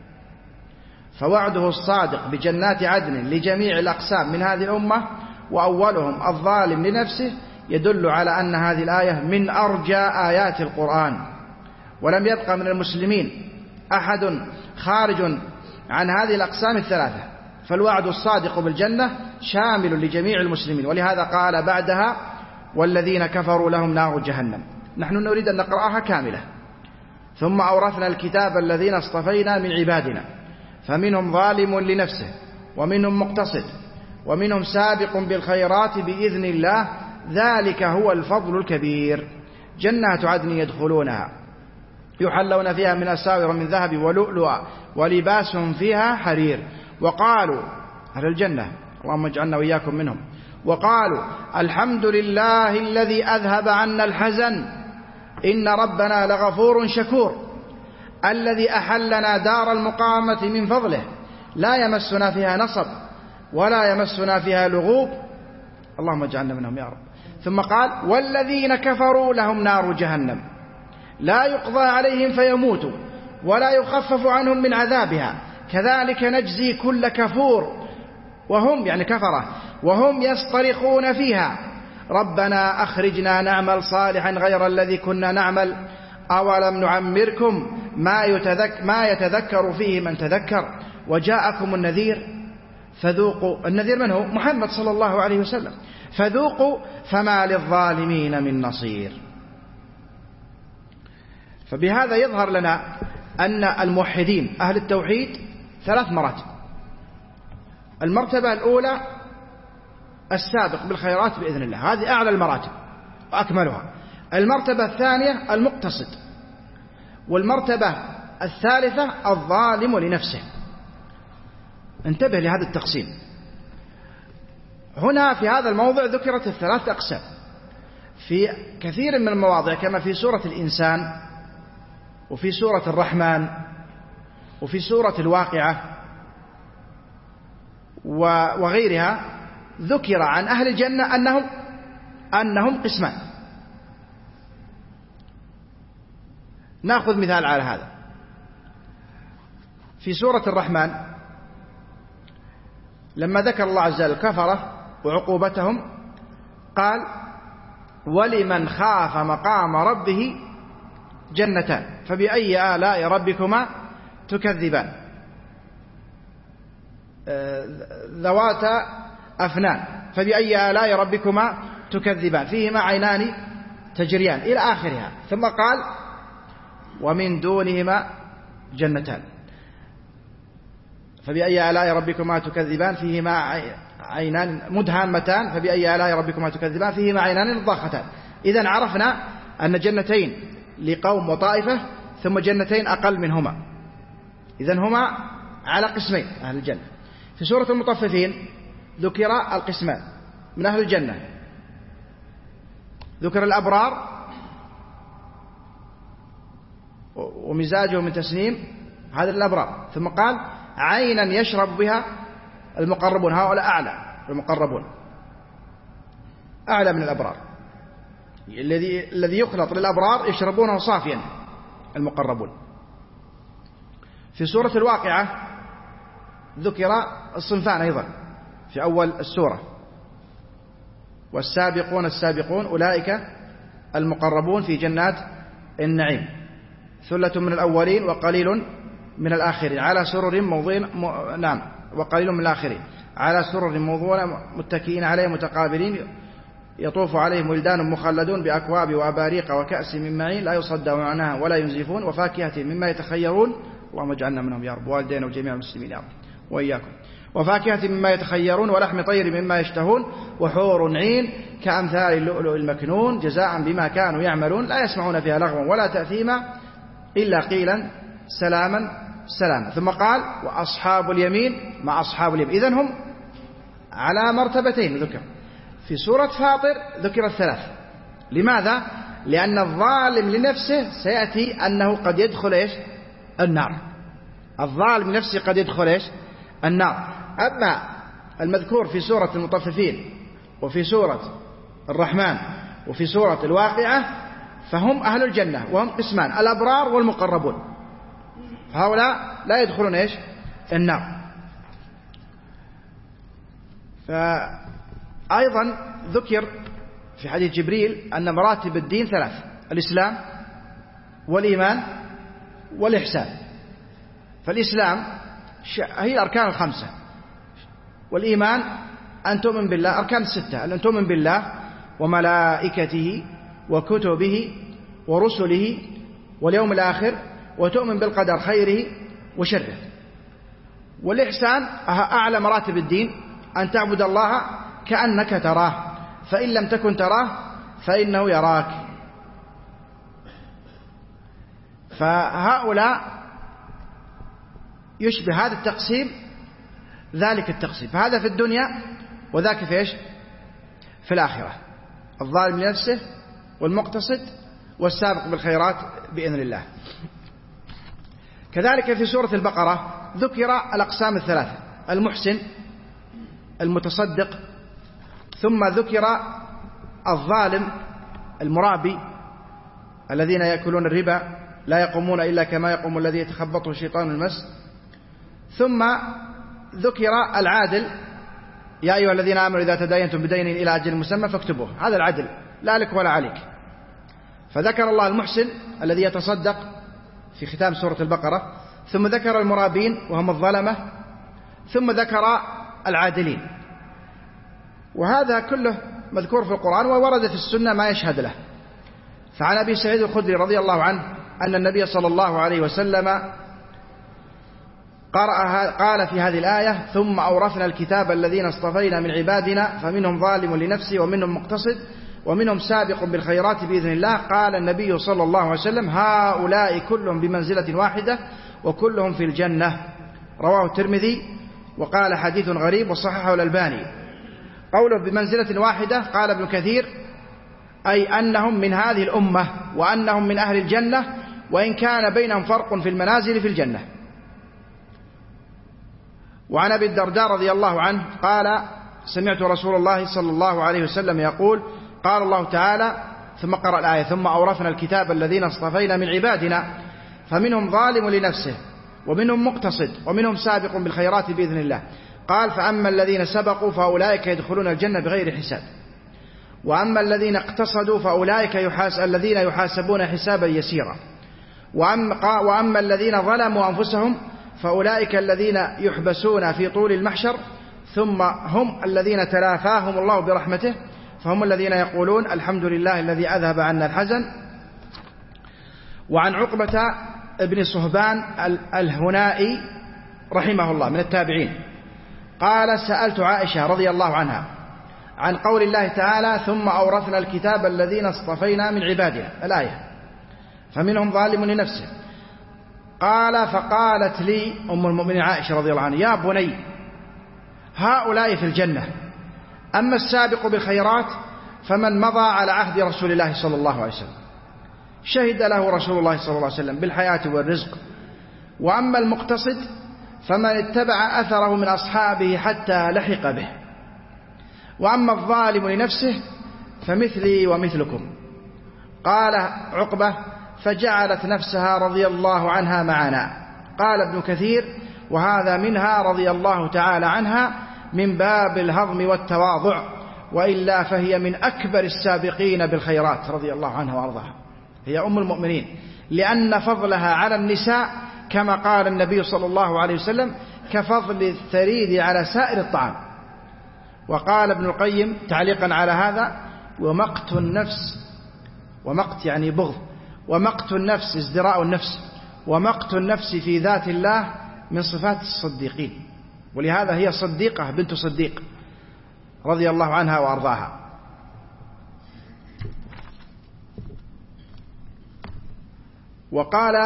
فوعده الصادق بجنات عدن لجميع الأقسام من هذه الأمة وأولهم الظالم لنفسه يدل على أن هذه الآية من أرجى آيات القرآن، ولم يبقى من المسلمين أحد خارج عن هذه الأقسام الثلاثة، فالوعد الصادق بالجنة شامل لجميع المسلمين. ولهذا قال بعدها: والذين كفروا لهم نار جهنم. نحن نريد أن نقرأها كاملة. ثم أورثنا الكتاب الذين اصطفينا من عبادنا، فمنهم ظالم لنفسه ومنهم مقتصد ومنهم سابق بالخيرات بإذن الله، ذلك هو الفضل الكبير. جنات عدن يدخلونها يحلون فيها من أساور من ذهب ولؤلؤا ولباسهم فيها حرير. وقالوا أهل الجنة، اللهم اجعلنا وإياكم منهم، وقالوا: الحمد لله الذي أذهب عنا الحزن إن ربنا لغفور شكور، الذي أحلنا دار المقامة من فضله لا يمسنا فيها نصب ولا يمسنا فيها لغوب، اللهم اجعلنا منهم يا رب. ثم قال: والذين كفروا لهم نار جهنم لا يقضى عليهم فيموتوا ولا يخفف عنهم من عذابها كذلك نجزي كل كفور، وهم يعني كفرة وهم يصطرخون فيها: ربنا أخرجنا نعمل صالحا غير الذي كنا نعمل أولم نعمركم ما يتذكر, ما يتذكر فيه من تذكر وجاءكم النذير فذوقوا. النذير من هو؟ محمد صلى الله عليه وسلم. فذوقوا فما للظالمين من نصير. فبهذا يظهر لنا أن الموحدين أهل التوحيد ثلاث مراتب. المرتبة الأولى السابق بالخيرات بإذن الله، هذه أعلى المراتب وأكملها. المرتبة الثانية المقتصد، والمرتبة الثالثة الظالم لنفسه. انتبه لهذا التقسيم. هنا في هذا الموضع ذكرت الثلاث أقسام في كثير من المواضع، كما في سورة الإنسان وفي سورة الرحمن وفي سورة الواقعة وغيرها، ذكر عن أهل الجنة أنهم أنهم قسمان. نأخذ مثال على هذا. في سورة الرحمن لما ذكر الله عز وجل الكفرة وعقوبتهم قال: ولمن خاف مقام ربه جنتان فبأي آلاء ربكما تكذبان ذواتا أفنان فبأي آلاء ربكما تكذبان فيهما عينان تجريان إلى آخرها. ثم قال: ومن دونهما جنتان فبأي آلاء ربكما تكذبان فيهما عينان مدهامتان فبأي آلاء ربكما تكذبان فيهما عينان ضاختان. إذن عرفنا أن جنتين لقوم وطائفة ثم جنتين أقل منهما، إذن هما على قسمين أهل الجنة. في سورة المطففين ذكر القسمان من أهل الجنة، ذكر الأبرار ومزاجه من تسنيم هذا الأبرار. ثم قال عينا يشرب بها المقربون، هؤلاء أعلى المقربون، أعلى من الأبرار، الذي الذي يخلط للأبرار يشربونه صافيا المقربون. في سورة الواقعة ذكر الصنفان أيضا في أول السورة: والسابقون السابقون أولئك المقربون في جنات النعيم، ثلة من الأولين وقليل من الآخرين على سرر موضين م... نعم وقليل من الآخرين على سرر موضونة متكئين عليه متقابلين يطوف عليهم ولدان مخلدون بأكواب وأباريق وكأس من معين لا يصدعون عنها ولا ينزفون وفاكهة مما يتخيرون، اللهم اجعلنا منهم يا رب، والدينا وجميع المسلمين يا رب وإياكم، وفاكهة مما يتخيرون ولحم طير مما يشتهون وحور عين كأمثال اللؤلؤ المكنون جزاء بما كانوا يعملون لا يسمعون فيها لغوا ولا تأثيما إلا قيلا سلاما سلاما. ثم قال وأصحاب اليمين مع أصحاب اليمين، إذن هم على مرتبتين ذكر. في سورة فاطر ذكر الثلاث. لماذا؟ لأن الظالم لنفسه سيأتي أنه قد يدخل إيش؟ النار. الظالم لنفسه قد يدخل إيش؟ النار. أما المذكور في سورة المطففين وفي سورة الرحمن وفي سورة الواقعة فهم أهل الجنة، وهم قسمان: الأبرار والمقربون، فهؤلاء لا يدخلون إيش؟ النار. فأيضا ذكر في حديث جبريل أن مراتب الدين ثلاث: الإسلام والإيمان والإحسان. فالإسلام هي أركان الخمسة، والإيمان أن تؤمن بالله، أركان الستة: أن تؤمن بالله وملائكته وكتبه ورسله واليوم الآخر، وتؤمن بالقدر خيره وشره. والإحسان أعلى مراتب الدين: أن تعبد الله كأنك تراه، فإن لم تكن تراه فإنه يراك. فهؤلاء يشبه هذا التقسيم ذلك التقسيم، فهذا في الدنيا وذاك في إيش؟ في الآخرة: الظالم لنفسه والمقتصد والسابق بالخيرات بإذن الله. كذلك في سورة البقرة ذكر الأقسام الثلاثة: المحسن، المتصدق، ثم ذكر الظالم المرابي الذين يأكلون الربا لا يقومون إلا كما يقوم الذي يتخبطه الشيطان من المس، ثم ذكر العادل: يا أيها الذين آمنوا إذا تداينتم بدين إلى أجل مسمى فاكتبوه. هذا العدل، لا لك ولا عليك. فذكر الله المحسن الذي يتصدق في ختام سورة البقرة، ثم ذكر المرابين وهم الظلمة، ثم ذكر العادلين. وهذا كله مذكور في القرآن وورد في السنة ما يشهد له. فعن أبي سعيد الخدري رضي الله عنه أن النبي صلى الله عليه وسلم قرأ قال في هذه الآية: ثم أورثنا الكتاب الذين اصطفينا من عبادنا فمنهم ظالم لنفسه ومنهم مقتصد ومنهم سابق بالخيرات بإذن الله. قال النبي صلى الله عليه وسلم: هؤلاء كلهم بمنزلة واحدة وكلهم في الجنة. رواه الترمذي وقال حديث غريب وصححه الألباني. قوله بمنزلة واحدة قال ابن كثير أي أنهم من هذه الأمة وأنهم من أهل الجنة، وإن كان بينهم فرق في المنازل في الجنة. وعن أبي الدرداء رضي الله عنه قال: سمعت رسول الله صلى الله عليه وسلم يقول: قال الله تعالى، ثم قرأ الآية: ثم أورثنا الكتاب الذين اصطفينا من عبادنا فمنهم ظالم لنفسه ومنهم مقتصد ومنهم سابق بالخيرات بإذن الله. قال: فأما الذين سبقوا فأولئك يدخلون الجنة بغير حساب، وأما الذين اقتصدوا فأولئك يحاس الذين يحاسبون حسابا يسيرا، وأما, وأما الذين ظلموا أنفسهم فأولئك الذين يحبسون في طول المحشر، ثم هم الذين تلافاهم الله برحمته، فهم الذين يقولون: الحمد لله الذي أذهب عنا الحزن. وعن عقبة ابن صهبان الهنائي رحمه الله من التابعين قال: سألت عائشة رضي الله عنها عن قول الله تعالى: ثم أورثنا الكتاب الذين اصطفينا من عبادنا، الآية، فمنهم ظالم لنفسه. قال: فقالت لي أم المؤمنين عائشة رضي الله عنها: يا بني، هؤلاء في الجنة، أما السابق بالخيرات فمن مضى على عهد رسول الله صلى الله عليه وسلم، شهد له رسول الله صلى الله عليه وسلم بالحياة والرزق وأما المقتصد فمن اتبع أثره من أصحابه حتى لحق به. وأما الظالم لنفسه فمثلي ومثلكم. قال عقبة: فجعلت نفسها رضي الله عنها معنا. قال ابن كثير: وهذا منها رضي الله تعالى عنها من باب الهضم والتواضع، وإلا فهي من أكبر السابقين بالخيرات رضي الله عنها وأرضاها. هي أم المؤمنين، لأن فضلها على النساء كما قال النبي صلى الله عليه وسلم: كفضل الثريد على سائر الطعام. وقال ابن القيم تعليقا على هذا: ومقت النفس، ومقت يعني بغض، ومقت النفس ازدراء النفس، ومقت النفس في ذات الله من صفات الصديقين، ولهذا هي صديقة بنت صديق رضي الله عنها وأرضاها. وقال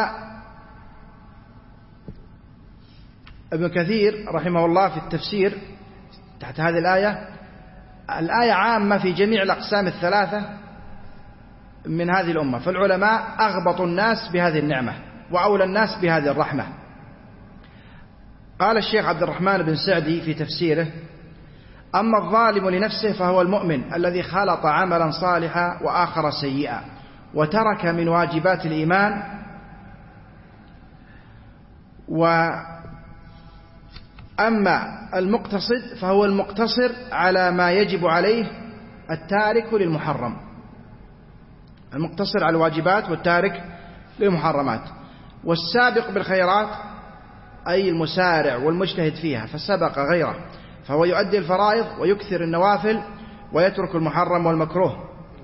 ابن كثير رحمه الله في التفسير تحت هذه الآية: الآية عامة في جميع الأقسام الثلاثة من هذه الأمة، فالعلماء أغبط الناس بهذه النعمة وأولى الناس بهذه الرحمة. قال الشيخ عبد الرحمن بن سعدي في تفسيره: أما الظالم لنفسه فهو المؤمن الذي خلط عملا صالحا وآخر سيئا وترك من واجبات الإيمان. وأما المقتصد فهو المقتصر على ما يجب عليه التارك للمحرم، المقتصر على الواجبات والتارك للمحرمات. والسابق بالخيرات أي المسارع والمجتهد فيها، فسبق غيره، فهو يؤدي الفرائض ويكثر النوافل ويترك المحرم والمكروه.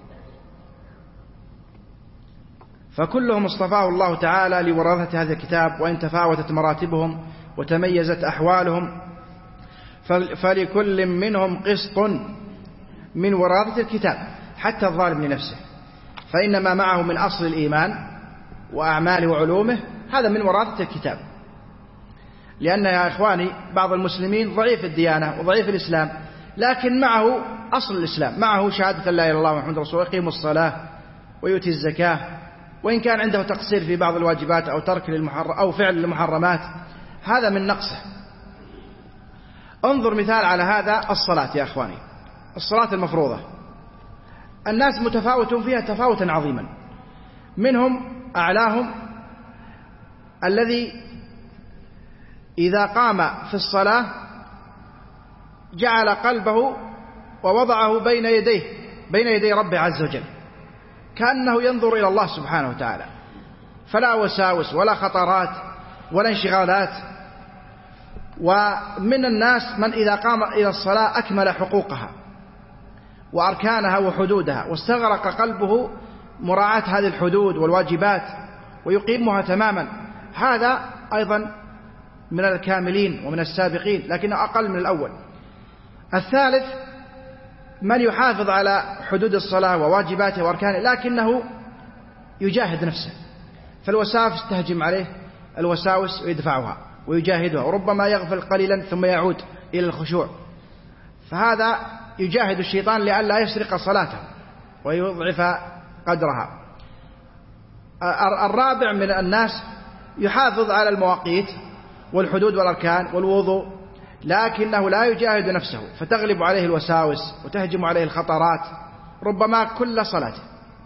فكلهم اصطفاه الله تعالى لوراثة هذا الكتاب، وإن تفاوتت مراتبهم وتميزت أحوالهم فلكل منهم قسط من وراثة الكتاب، حتى الظالم لنفسه، فإن ما معه من أصل الإيمان وأعماله وعلومه هذا من وراثة الكتاب. لأن يا إخواني بعض المسلمين ضعيف الديانة وضعيف الإسلام، لكن معه أصل الإسلام، معه شهادة لا إله إلا الله محمد رسول الله، يقيم الصلاة ويؤتي الزكاة، وإن كان عنده تقصير في بعض الواجبات أو ترك للمحرم أو فعل المحرمات، هذا من نقصه. انظر مثال على هذا: الصلاة يا إخواني، الصلاة المفروضة الناس متفاوتون فيها تفاوتا عظيما. منهم أعلاهم الذي إذا قام في الصلاة جعل قلبه ووضعه بين يديه بين يدي ربه عز وجل، كأنه ينظر إلى الله سبحانه وتعالى، فلا وساوس ولا خطرات ولا انشغالات. ومن الناس من إذا قام إلى الصلاة أكمل حقوقها وأركانها وحدودها، واستغرق قلبه مراعاة هذه الحدود والواجبات ويقيمها تماما. هذا أيضا من الكاملين ومن السابقين، لكنه أقل من الأول. الثالث من يحافظ على حدود الصلاة وواجباتها وأركانها، لكنه يجاهد نفسه، فالوساوس تهجم عليه الوساوس ويدفعها ويجاهدها، وربما يغفل قليلا ثم يعود إلى الخشوع، فهذا يجاهد الشيطان لئلا يسرق صلاته ويضعف قدرها. الرابع من الناس يحافظ على المواقيت والحدود والأركان والوضوء، لكنه لا يجاهد نفسه، فتغلب عليه الوساوس وتهجم عليه الخطرات ربما كل صلاته.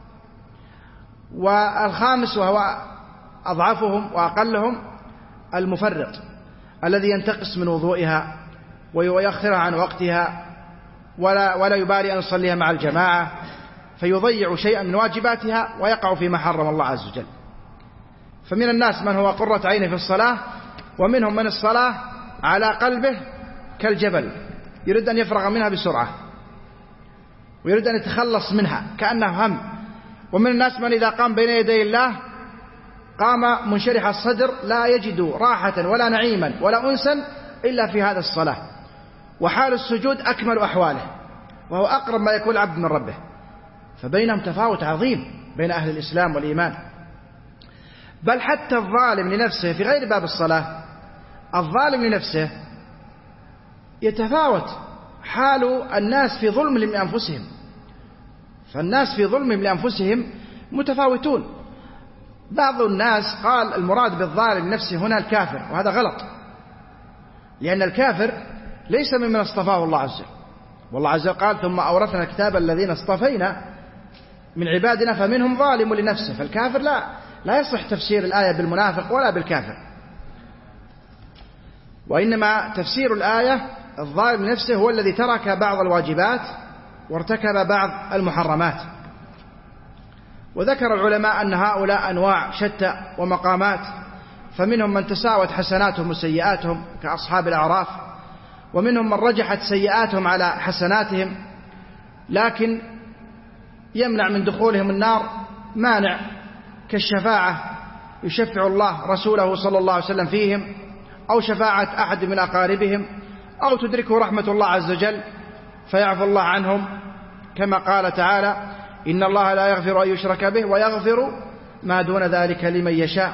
والخامس وهو أضعفهم وأقلهم المفرط الذي ينتقص من وضوئها ويؤخرها عن وقتها ولا, ولا يبالي أن يصليها مع الجماعة، فيضيع شيئا من واجباتها ويقع فيما حرم الله عز وجل. فمن الناس من هو قرة عينه في الصلاة، ومنهم من الصلاة على قلبه كالجبل يريد أن يفرغ منها بسرعة ويريد أن يتخلص منها كأنه هم. ومن الناس من إذا قام بين يدي الله قام منشرح الصدر لا يجد راحة ولا نعيما ولا أنسا إلا في هذا الصلاة، وحال السجود أكمل أحواله، وهو أقرب ما يكون العبد من ربه. فبينهم تفاوت عظيم بين أهل الإسلام والإيمان. بل حتى الظالم لنفسه في غير باب الصلاة، الظالم لنفسه يتفاوت حال الناس في ظلمهم لأنفسهم، فالناس في ظلمهم لأنفسهم متفاوتون. بعض الناس قال المراد بالظالم نفسه هنا الكافر، وهذا غلط، لأن الكافر ليس ممن اصطفاه الله عز وجل، والله عز وجل قال ثم أورثنا الكتاب الذين اصطفينا من عبادنا فمنهم ظالم لنفسه. فالكافر لا لا يصح تفسير الآية بالمنافق ولا بالكافر، وإنما تفسير الآية الظالم لنفسه هو الذي ترك بعض الواجبات وارتكب بعض المحرمات. وذكر العلماء أن هؤلاء أنواع شتى ومقامات، فمنهم من تساوت حسناتهم وسيئاتهم كأصحاب الأعراف، ومنهم من رجحت سيئاتهم على حسناتهم لكن يمنع من دخولهم النار مانع كالشفاعة، يشفع الله رسوله صلى الله عليه وسلم فيهم، أو شفاعة أحد من أقاربهم، أو تدركه رحمة الله عز وجل فيعفو الله عنهم، كما قال تعالى إن الله لا يغفر أن يشرك به ويغفر ما دون ذلك لمن يشاء.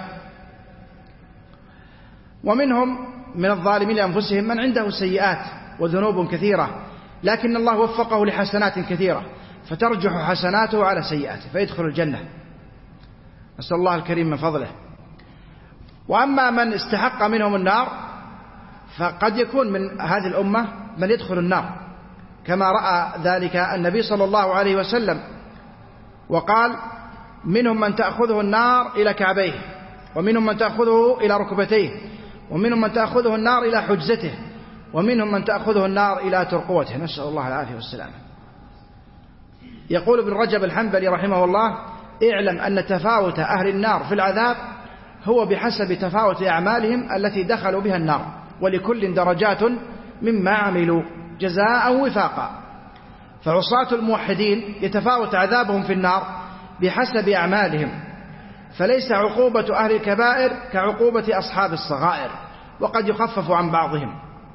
ومنهم من الظالمين لأنفسهم من عنده سيئات وذنوب كثيرة لكن الله وفقه لحسنات كثيرة فترجح حسناته على سيئاته فيدخل الجنة، نسأل الله الكريم من فضله. وأما من استحق منهم النار فقد يكون من هذه الأمة من يدخل النار، كما رأى ذلك النبي صلى الله عليه وسلم وقال منهم من تأخذه النار إلى كعبيه، ومنهم من تأخذه إلى ركبتيه، ومنهم من تأخذه النار إلى حجزته، ومنهم من تأخذه النار إلى ترقوته، نسأل الله العافية والسلام. يقول ابن رجب الحنبلي رحمه الله اعلم أن تفاوت أهل النار في العذاب هو بحسب تفاوت أعمالهم التي دخلوا بها النار، ولكل درجات مما عملوا جزاء وفاقا. فعصاة الموحدين يتفاوت عذابهم في النار بحسب أعمالهم، فليس عقوبة أهل الكبائر كعقوبة أصحاب الصغائر، وقد يخفف عن بعضهم.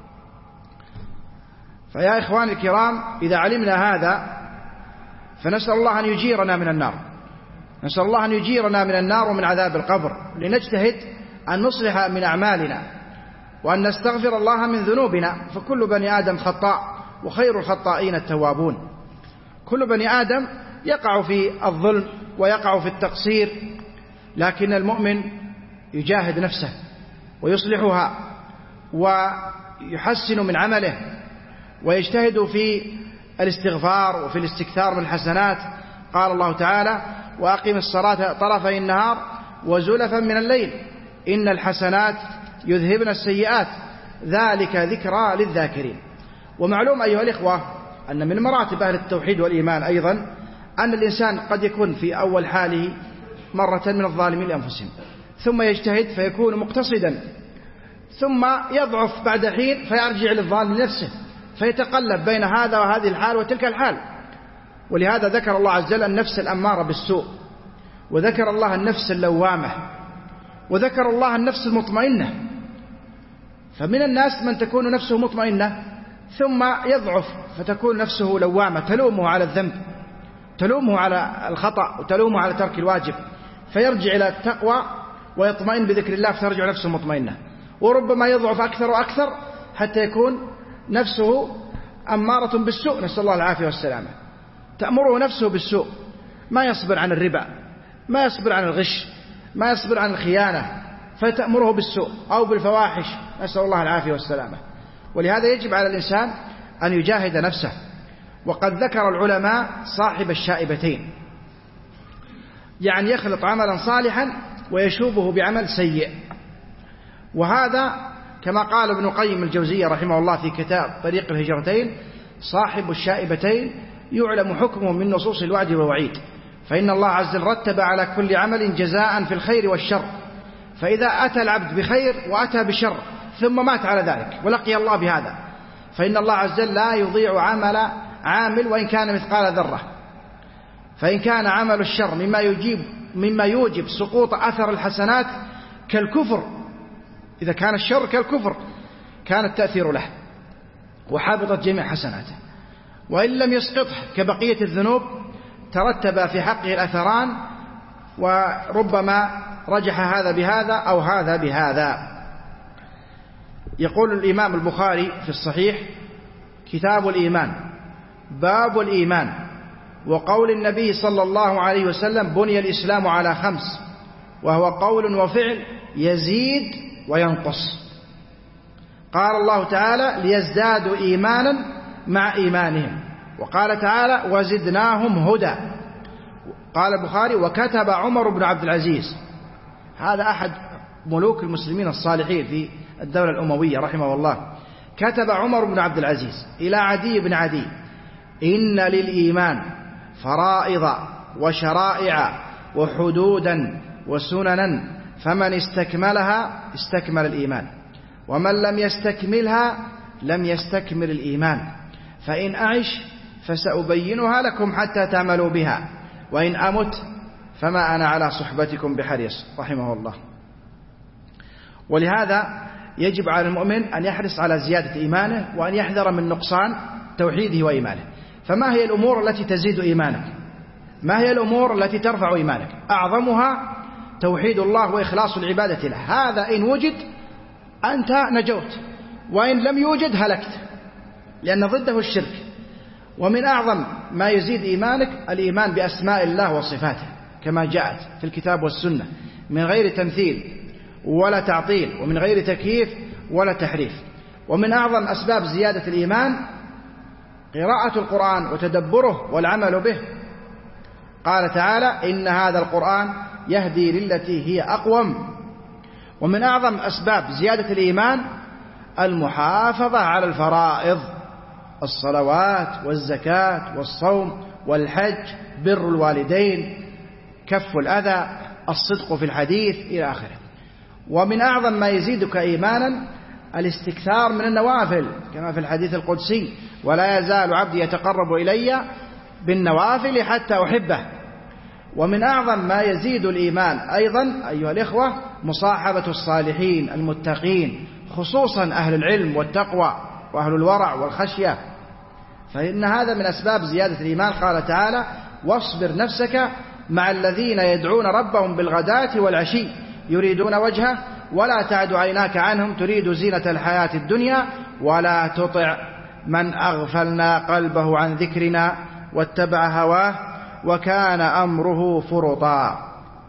فيا إخواني الكرام إذا علمنا هذا فنسأل الله أن يجيرنا من النار، نسأل الله أن يجيرنا من النار ومن عذاب القبر، لنجتهد أن نصلح من أعمالنا وأن نستغفر الله من ذنوبنا، فكل بني آدم خطاء وخير الخطائين التوابون. كل بني آدم يقع في الظلم ويقع في التقصير، لكن المؤمن يجاهد نفسه ويصلحها ويحسن من عمله ويجتهد في الاستغفار وفي الاستكثار من الحسنات. قال الله تعالى وأقم الصلاة طرفي النهار وزلفا من الليل إن الحسنات يذهبن السيئات ذلك ذكرى للذاكرين. ومعلوم أيها الإخوة أن من مراتب أهل التوحيد والإيمان أيضا أن الإنسان قد يكون في أول حاله مرة من الظالمين لأنفسهم، ثم يجتهد فيكون مقتصدا، ثم يضعف بعد حين فيرجع للظالم لنفسه، فيتقلب بين هذا وهذه الحال وتلك الحال. ولهذا ذكر الله عز وجل النفس الأمارة بالسوء، وذكر الله النفس اللوامة، وذكر الله النفس المطمئنة. فمن الناس من تكون نفسه مطمئنة ثم يضعف فتكون نفسه لوامة تلومه على الذنب، تلومه على الخطأ، وتلومه على ترك الواجب، فيرجع إلى التقوى ويطمئن بذكر الله فترجع نفسه مطمئنة. وربما يضعف أكثر وأكثر حتى يكون نفسه أمارة بالسوء، نسأل الله العافية والسلامة، تأمره نفسه بالسوء، ما يصبر عن الربا، ما يصبر عن الغش، ما يصبر عن الخيانة، فتأمره بالسوء أو بالفواحش، نسأل الله العافية والسلامة. ولهذا يجب على الإنسان أن يجاهد نفسه. وقد ذكر العلماء صاحب الشائبتين، يعني يخلط عملا صالحا ويشوبه بعمل سيء، وهذا كما قال ابن قيم الجوزية رحمه الله في كتاب طريق الهجرتين صاحب الشائبتين يعلم حكمه من نصوص الوعد والوعيد، فإن الله عز وجل رتب على كل عمل جزاء في الخير والشر، فإذا أتى العبد بخير وأتى بشر ثم مات على ذلك ولقي الله بهذا فإن الله عز وجل لا يضيع عمل عامل وإن كان مثقال ذرة. فإن كان عمل الشر مما يجيب مما يوجب سقوط أثر الحسنات كالكفر، إذا كان الشر كالكفر كان التأثير له وحبطت جميع حسناته، وإن لم يسقطه كبقية الذنوب ترتب في حقه الأثران، وربما رجح هذا بهذا أو هذا بهذا. يقول الإمام البخاري في الصحيح كتاب الإيمان باب الإيمان وقول النبي صلى الله عليه وسلم بني الإسلام على خمس: وهو قول وفعل يزيد وينقص. قال الله تعالى ليزدادوا إيمانا مع إيمانهم، وقال تعالى وزدناهم هدى. قال البخاري وكتب عمر بن عبد العزيز، هذا أحد ملوك المسلمين الصالحين في الدولة الأموية رحمه الله، كتب عمر بن عبد العزيز إلى عدي بن عدي إن للإيمان فرائض وشرائع وحدودا وسننا، فمن استكملها استكمل الإيمان، ومن لم يستكملها لم يستكمل الإيمان، فإن أعش فسأبينها لكم حتى تعملوا بها، وإن أمت فما أنا على صحبتكم بحريص رحمه الله. ولهذا يجب على المؤمن أن يحرص على زيادة إيمانه، وأن يحذر من نقصان توحيده وإيمانه. فما هي الأمور التي تزيد إيمانك؟ ما هي الأمور التي ترفع إيمانك؟ أعظمها توحيد الله وإخلاص العبادة له، هذا إن وجد أنت نجوت، وإن لم يوجد هلكت، لأن ضده الشرك. ومن أعظم ما يزيد إيمانك الإيمان بأسماء الله وصفاته كما جاءت في الكتاب والسنة من غير تمثيل ولا تعطيل، ومن غير تكييف ولا تحريف. ومن أعظم أسباب زيادة الإيمان قراءة القرآن وتدبره والعمل به. قال تعالى إن هذا القرآن يهدي للتي هي أقوم. ومن أعظم أسباب زيادة الإيمان المحافظة على الفرائض، الصلوات والزكاة والصوم والحج، بر الوالدين، كف الأذى، الصدق في الحديث إلى آخره. ومن أعظم ما يزيدك إيمانا الاستكثار من النوافل كما في الحديث القدسي ولا يزال عبدي يتقرب إلي بالنوافل حتى أحبه. ومن أعظم ما يزيد الإيمان أيضا أيها الإخوة مصاحبة الصالحين المتقين، خصوصا أهل العلم والتقوى وأهل الورع والخشية، فإن هذا من أسباب زيادة الإيمان. قال تعالى واصبر نفسك مع الذين يدعون ربهم بالغداة والعشي يريدون وجهه ولا تعد عيناك عنهم تريد زينة الحياة الدنيا ولا تطع من أغفلنا قلبه عن ذكرنا واتبع هواه وكان أمره فرطا.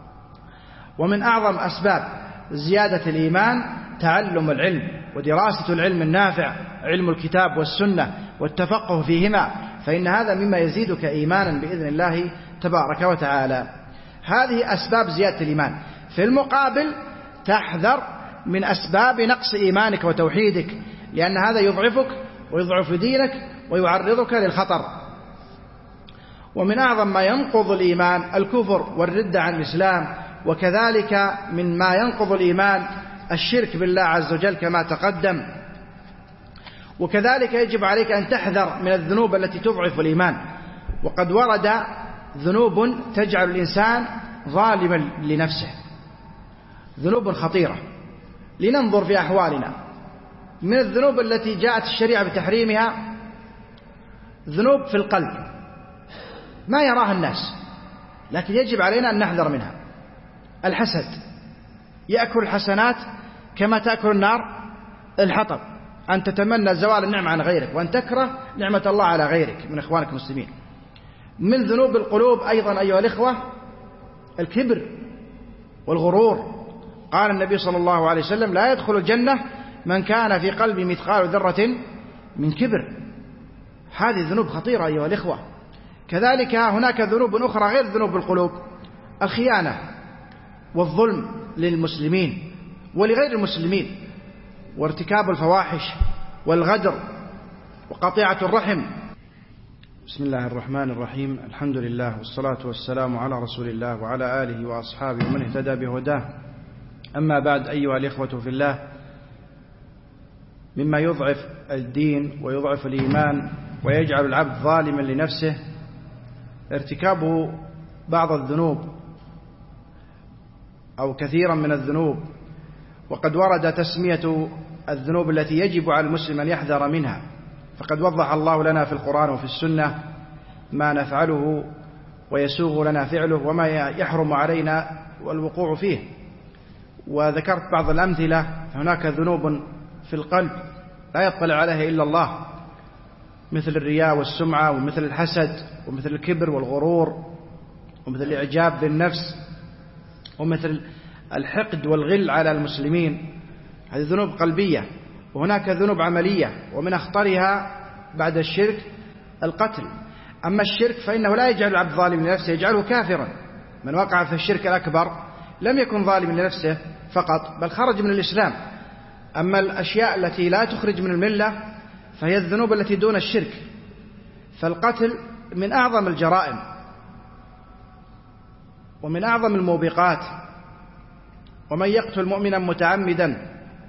ومن أعظم أسباب زيادة الإيمان تعلم العلم ودراسة العلم النافع، علم الكتاب والسنة والتفقه فيهما، فإن هذا مما يزيدك إيمانا بإذن الله تبارك وتعالى. هذه أسباب زيادة الإيمان. في المقابل تحذر من أسباب نقص إيمانك وتوحيدك، لأن هذا يضعفك ويضعف دينك ويعرضك للخطر. ومن أعظم ما ينقض الإيمان الكفر والردة عن الإسلام، وكذلك من ما ينقض الإيمان الشرك بالله عز وجل كما تقدم. وكذلك يجب عليك أن تحذر من الذنوب التي تضعف الإيمان، وقد ورد ذنوب تجعل الإنسان ظالما لنفسه، ذنوب خطيرة. لننظر في أحوالنا. من الذنوب التي جاءت الشريعة بتحريمها ذنوب في القلب ما يراها الناس، لكن يجب علينا أن نحذر منها. الحسد يأكل الحسنات كما تأكل النار الحطب، أن تتمنى زوال النعمة عن غيرك وأن تكره نعمة الله على غيرك من إخوانك المسلمين. من ذنوب القلوب أيضا أيها الإخوة الكبر والغرور. قال النبي صلى الله عليه وسلم لا يدخل الجنة من كان في قلبه مثقال ذرة من كبر. هذه ذنوب خطيرة أيها الإخوة. كذلك هناك ذنوب أخرى غير ذنوب القلوب، الخيانة والظلم للمسلمين ولغير المسلمين، وارتكاب الفواحش والغدر وقطيعة الرحم. بسم الله الرحمن الرحيم، الحمد لله والصلاة والسلام على رسول الله وعلى آله وأصحابه ومن اهتدى بهداه. أما بعد أيها الإخوة في الله، مما يضعف الدين ويضعف الإيمان ويجعل العبد ظالما لنفسه ارتكابه بعض الذنوب أو كثيرا من الذنوب. وقد ورد تسمية الذنوب التي يجب على المسلم أن يحذر منها، فقد وضح الله لنا في القرآن وفي السنة ما نفعله ويسوغ لنا فعله وما يحرم علينا والوقوع فيه. وذكرت بعض الأمثلة. هناك ذنوب في القلب لا يطلع عليها إلا الله، مثل الرياء والسمعة، ومثل الحسد، ومثل الكبر والغرور، ومثل الإعجاب بالنفس، ومثل الحقد والغل على المسلمين، هذه ذنوب قلبية. وهناك ذنوب عملية، ومن أخطرها بعد الشرك القتل. أما الشرك فإنه لا يجعل العبد ظالم لنفسه، يجعله كافرا. من وقع في الشرك الأكبر لم يكن ظالم لنفسه فقط، بل خرج من الإسلام. أما الأشياء التي لا تخرج من الملة فهي الذنوب التي دون الشرك. فالقتل من أعظم الجرائم ومن أعظم الموبقات. ومن يقتل مؤمنا متعمدا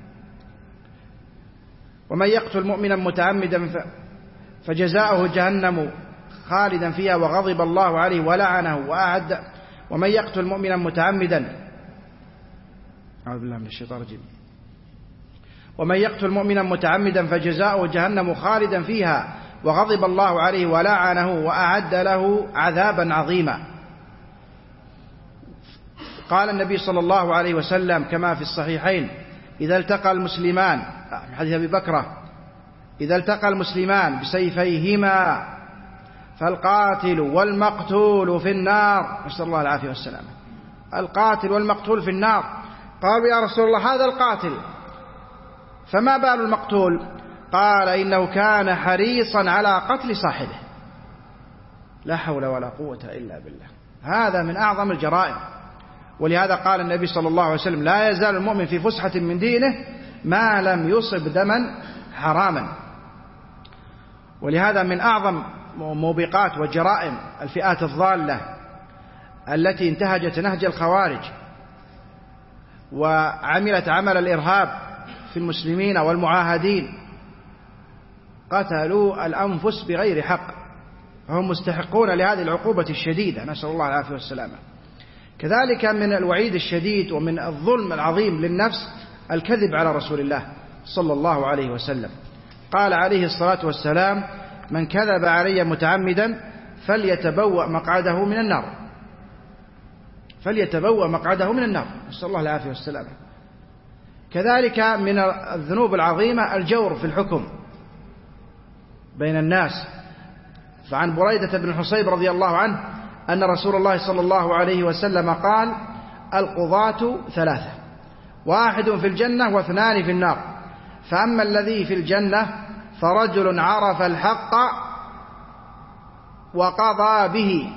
ومن يقتل مؤمنا متعمدا فجزاؤه جهنم خالدا فيها وغضب الله عليه ولعنه وأعد. ومن يقتل مؤمنا متعمدا أعوذ بالله من الشيطان الرجيم ومن يقتل مؤمنا متعمدا فجزاؤه جهنم خالدا فيها وغضب الله عليه ولعنه وأعد له عذابا عظيما. قال النبي صلى الله عليه وسلم كما في الصحيحين: إذا التقى المسلمان، حديث أبي بكرة: إذا التقى المسلمان بسيفيهما فالقاتل والمقتول في النار. نسأل الله العافية والسلامة. القاتل والمقتول في النار. قالوا: يا رسول الله، هذا القاتل، فما بال المقتول؟ قال: إنه كان حريصا على قتل صاحبه. لا حول ولا قوة إلا بالله. هذا من أعظم الجرائم. ولهذا قال النبي صلى الله عليه وسلم: لا يزال المؤمن في فسحة من دينه ما لم يصب دما حراما. ولهذا من أعظم موبقات وجرائم الفئات الضالة التي انتهجت نهج الخوارج وعملت عمل الإرهاب في المسلمين والمعاهدين، قتلوا الأنفس بغير حق، فهم مستحقون لهذه العقوبة الشديدة، نسأل الله العافية والسلامة. كذلك من الوعيد الشديد ومن الظلم العظيم للنفس الكذب على رسول الله صلى الله عليه وسلم. قال عليه الصلاة والسلام: من كذب علي متعمدا فليتبوأ مقعده من النار. فليتبوأ مقعده من النار، نسأل الله العافية والسلامة. كذلك من الذنوب العظيمة الجور في الحكم بين الناس. فعن بريدة بن الحصيب رضي الله عنه أن رسول الله صلى الله عليه وسلم قال: القضاة ثلاثة، واحد في الجنة واثنان في النار، فأما الذي في الجنة فرجل عرف الحق وقضى به،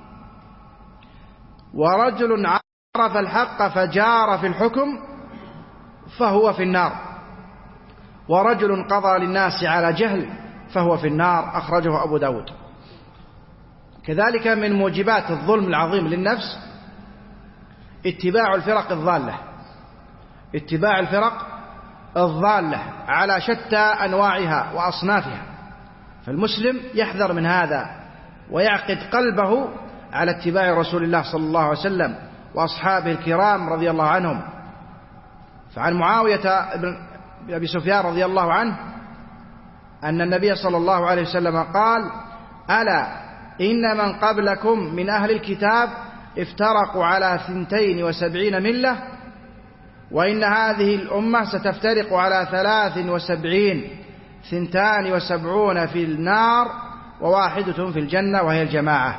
ورجل عرف الحق فجار في الحكم فهو في النار، ورجل قضى للناس على جهل فهو في النار. أخرجه أبو داود. كذلك من موجبات الظلم العظيم للنفس اتباع الفرق الضالة، اتباع الفرق الضالة على شتى أنواعها وأصنافها. فالمسلم يحذر من هذا ويعقد قلبه على اتباع رسول الله صلى الله عليه وسلم وأصحابه الكرام رضي الله عنهم. فعن معاوية بن أبي سفيان رضي الله عنه أن النبي صلى الله عليه وسلم قال: ألا إن من قبلكم من أهل الكتاب افترقوا على ثنتين وسبعين ملة، وإن هذه الأمة ستفترق على ثلاث وسبعين، ثنتان وسبعون في النار وواحدة في الجنة وهي الجماعة.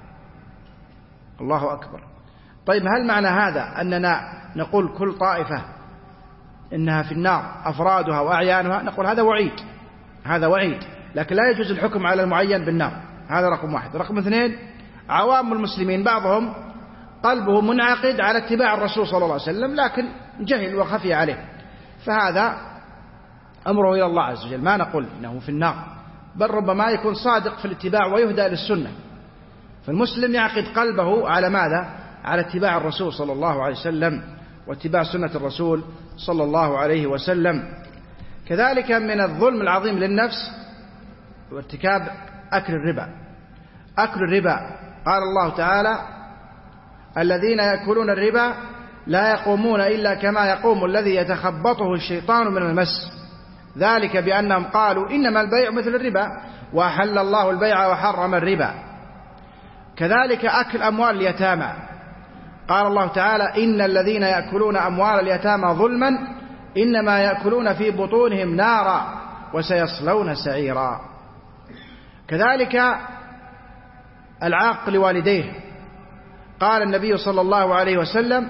الله أكبر. طيب، هل معنى هذا أننا نقول كل طائفة إنها في النار أفرادها وأعيانها؟ نقول هذا وعيد، هذا وعيد، لكن لا يجوز الحكم على المعين بالنار. هذا رقم واحد. رقم اثنين: عوام المسلمين بعضهم قلبه منعقد على اتباع الرسول صلى الله عليه وسلم لكن جهل وخفي عليه، فهذا أمره إلى الله عز وجل، ما نقول إنه في النار، بل ربما يكون صادق في الاتباع ويهدى للسنة. فالمسلم يعقد قلبه على ماذا؟ على اتباع الرسول صلى الله عليه وسلم واتباع سنة الرسول صلى الله عليه وسلم. كذلك من الظلم العظيم للنفس وارتكاب أكل الربا. أكل الربا، قال الله تعالى: الذين يأكلون الربا لا يقومون إلا كما يقوم الذي يتخبطه الشيطان من المس، ذلك بأنهم قالوا إنما البيع مثل الربا وأحل الله البيع وحرم الربا. كذلك أكل أموال اليتامى، قال الله تعالى: إن الذين يأكلون أموال اليتامى ظلما إنما يأكلون في بطونهم نارا وسيصلون سعيرا. كذلك العاق لوالديه، قال النبي صلى الله عليه وسلم: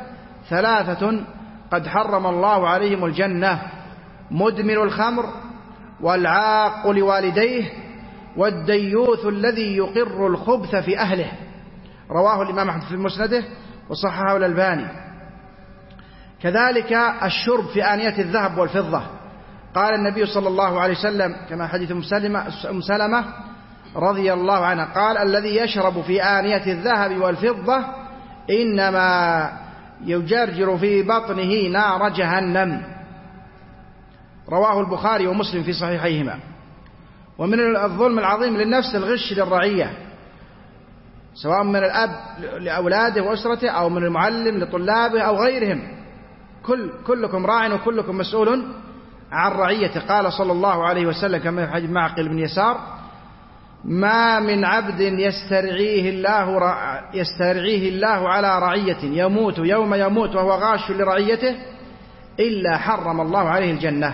ثلاثة قد حرم الله عليهم الجنة: مدمن الخمر، والعاق لوالديه، والديوث الذي يقر الخبث في أهله. رواه الإمام أحمد في مسنده وصححه الألباني. كذلك الشرب في آنية الذهب والفضة. قال النبي صلى الله عليه وسلم كما حديث أم سلمة رضي الله عنها قال: الذي يشرب في آنية الذهب والفضة إنما يجرجر في بطنه نار جهنم. رواه البخاري ومسلم في صحيحيهما. ومن الظلم العظيم للنفس الغش للرعية، سواء من الأب لأولاده وأسرته أو من المعلم لطلابه أو غيرهم. كل كلكم راع وكلكم مسؤول عن رعيته. قال صلى الله عليه وسلم كما في حديث معقل بن يسار: ما من عبد يسترعيه الله يسترعيه الله على رعية يموت يوم يموت وهو غاش لرعيته إلا حرم الله عليه الجنة.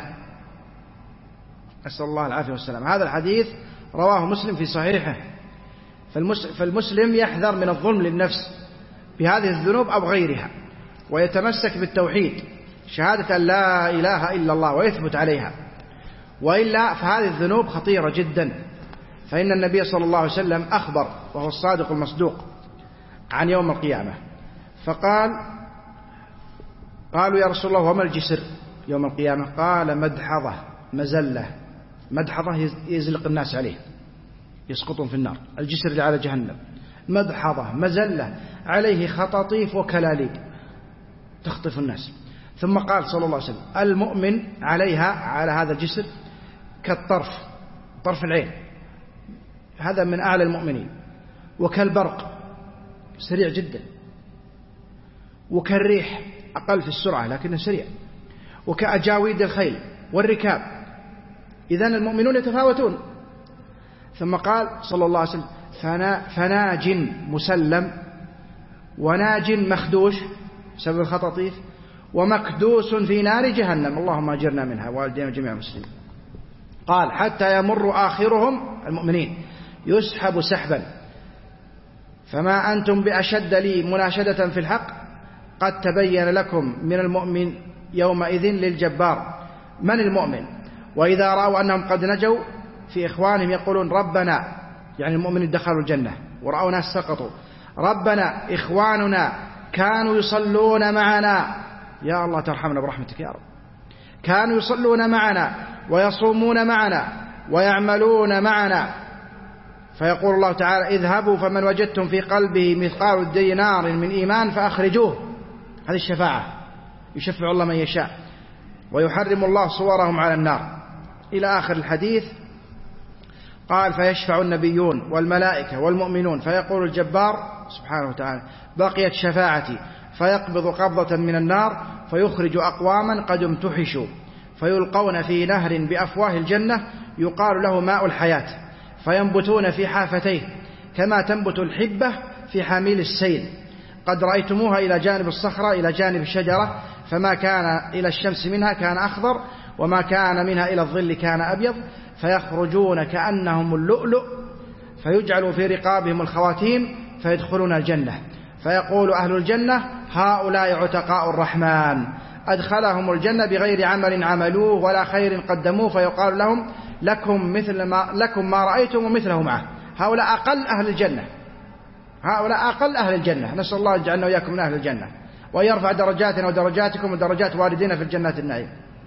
أسأل الله العافية والسلام. هذا الحديث رواه مسلم في صحيحه. فالمسلم يحذر من الظلم للنفس بهذه الذنوب أو غيرها، ويتمسك بالتوحيد، شهادة أن لا إله إلا الله، ويثبت عليها، وإلا فهذه الذنوب خطيرة جدا. فإن النبي صلى الله عليه وسلم أخبر وهو الصادق المصدوق عن يوم القيامة، فقال: قالوا يا رسول الله وما الجسر يوم القيامة؟ قال: مدحضة، مزلة. مدحضة يزلق الناس عليه يسقطون في النار، الجسر اللي على جهنم. مدحضة، مزلة، عليه خطاطيف وكلاليب تخطف الناس. ثم قال صلى الله عليه وسلم: المؤمن عليها، على هذا الجسر، كالطرف، طرف العين، هذا من أعلى المؤمنين، وكالبرق سريع جدا، وكالريح أقل في السرعة لكنه سريع، وكأجاويد الخيل والركاب. إذن المؤمنون يتفاوتون. ثم قال صلى الله عليه وسلم: فناج مسلم، وناج مخدوش بسبب الخطاطيف، ومكدوس في نار جهنم، اللهم أجرنا منها والدينا جميع المسلمين. قال: حتى يمر آخرهم المؤمنين يسحب سحبا، فما أنتم بأشد لي مناشدة في الحق، قد تبين لكم من المؤمن يومئذ للجبار. من المؤمن؟ وإذا رأوا أنهم قد نجوا في إخوانهم يقولون: ربنا، يعني المؤمنين دخلوا الجنة ورأوا ناس سقطوا، ربنا إخواننا كانوا يصلون معنا، يا الله ترحمنا برحمتك يا رب، كانوا يصلون معنا ويصومون معنا ويعملون معنا. فيقول الله تعالى: اذهبوا فمن وجدتم في قلبه مثقال دينار من إيمان فأخرجوه. هذه الشفاعة، يشفع الله من يشاء، ويحرم الله صورهم على النار، إلى آخر الحديث. قال: فيشفع النبيون والملائكة والمؤمنون، فيقول الجبار سبحانه وتعالى: بقيت شفاعتي، فيقبض قبضة من النار فيخرج أقواما قد امتحشوا، فيلقون في نهر بأفواه الجنة يقال له ماء الحياة، فينبتون في حافتيه كما تنبت الحبة في حميل السيل، قد رأيتموها إلى جانب الصخرة إلى جانب الشجرة، فما كان إلى الشمس منها كان أخضر، وما كان منها إلى الظل كان أبيض، فيخرجون كأنهم اللؤلؤ، فيجعل في رقابهم الخواتيم فيدخلون الجنة، فيقول أهل الجنة: هؤلاء عتقاء الرحمن، أدخلهم الجنة بغير عمل عملوه ولا خير قدموه، فيقال لهم: لكم مثل ما لكم ما رأيتم ومثله معه. هؤلاء أقل أهل الجنة، هؤلاء أقل أهل الجنة، نسأل الله يجعلنا وإياكم من أهل الجنة، ويرفع درجاتنا ودرجاتكم ودرجات والدينا في الجنات النعيم.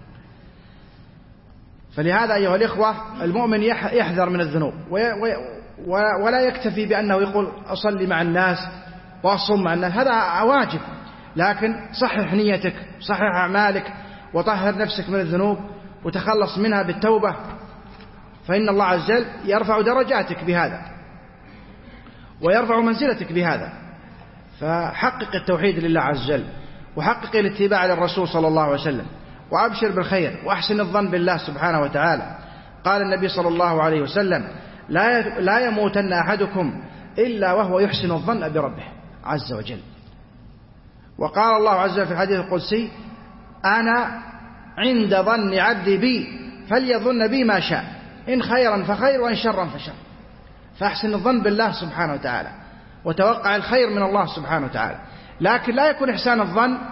فلهذا أيها الإخوة المؤمن يحذر من الذنوب، ولا يكتفي بأنه يقول أصلي مع الناس وأصوم مع الناس، هذا واجب، لكن صحح نيتك، صحح أعمالك، وطهر نفسك من الذنوب وتخلص منها بالتوبة، فإن الله عز وجل يرفع درجاتك بهذا ويرفع منزلتك بهذا. فحقق التوحيد لله عز وجل، وحقق الاتباع للرسول صلى الله عليه وسلم، وأبشر بالخير، وأحسن الظن بالله سبحانه وتعالى. قال النبي صلى الله عليه وسلم: لا لا يموتن أحدكم إلا وهو يحسن الظن بربه عز وجل. وقال الله عز وجل في الحديث القدسي: أنا عند ظن عبدي بي فليظن بي ما شاء، إن خيرا فخير وإن شرا فشر. فأحسن الظن بالله سبحانه وتعالى، وتوقع الخير من الله سبحانه وتعالى. لكن لا يكون إحسان الظن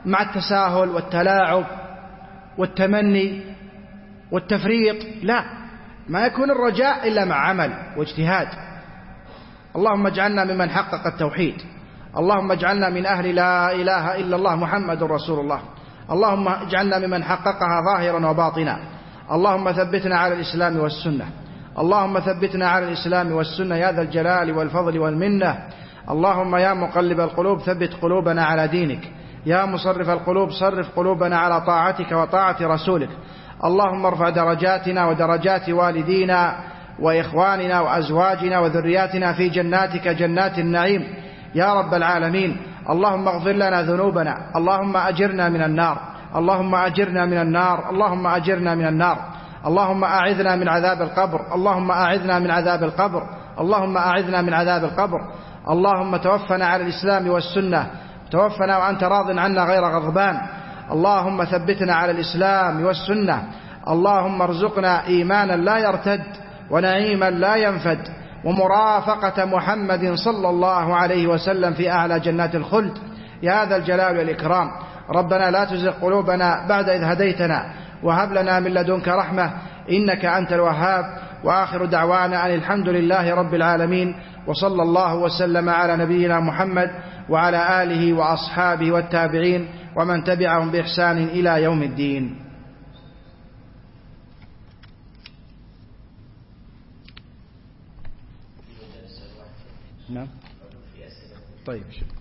مع التساهل والتلاعب والتمني والتفريط، لا، ما يكون الرجاء إلا مع عمل واجتهاد. اللهم اجعلنا ممن حقق التوحيد، اللهم اجعلنا من أهل لا إله إلا الله محمد رسول الله، اللهم اجعلنا ممن حققها ظاهرا وباطنا، اللهم ثبتنا على الإسلام والسنة، اللهم ثبتنا على الإسلام والسنة يا ذا الجلال والفضل والمنة. اللهم يا مقلب القلوب ثبت قلوبنا على دينك، يا مصرف القلوب صرف قلوبنا على طاعتك وطاعة رسولك. اللهم ارفع درجاتنا ودرجات والدينا وإخواننا وأزواجنا وذرياتنا في جناتك جنات النعيم يا رب العالمين. اللهم اغفر لنا ذنوبنا، اللهم أجرنا من النار، اللهم أجرنا من النار، اللهم أجرنا من النار. اللهم أعذنا من عذاب القبر، اللهم أعذنا من عذاب القبر، اللهم أعذنا من عذاب القبر. اللهم توفنا على الإسلام والسنة، توفنا وأنت راض عنا غير غضبان. اللهم ثبتنا على الإسلام والسنة، اللهم ارزقنا إيمانا لا يرتد ونعيما لا ينفد ومرافقة محمد صلى الله عليه وسلم في أعلى جنات الخلد يا ذا الجلال والإكرام. ربنا لا تزغ قلوبنا بعد إذ هديتنا وهب لنا من لدنك رحمة إنك أنت الوهاب. وآخر دعوانا أن الحمد لله رب العالمين، وصلى الله وسلم على نبينا محمد وعلى آله وأصحابه والتابعين ومن تبعهم بإحسان إلى يوم الدين. نعم طيب.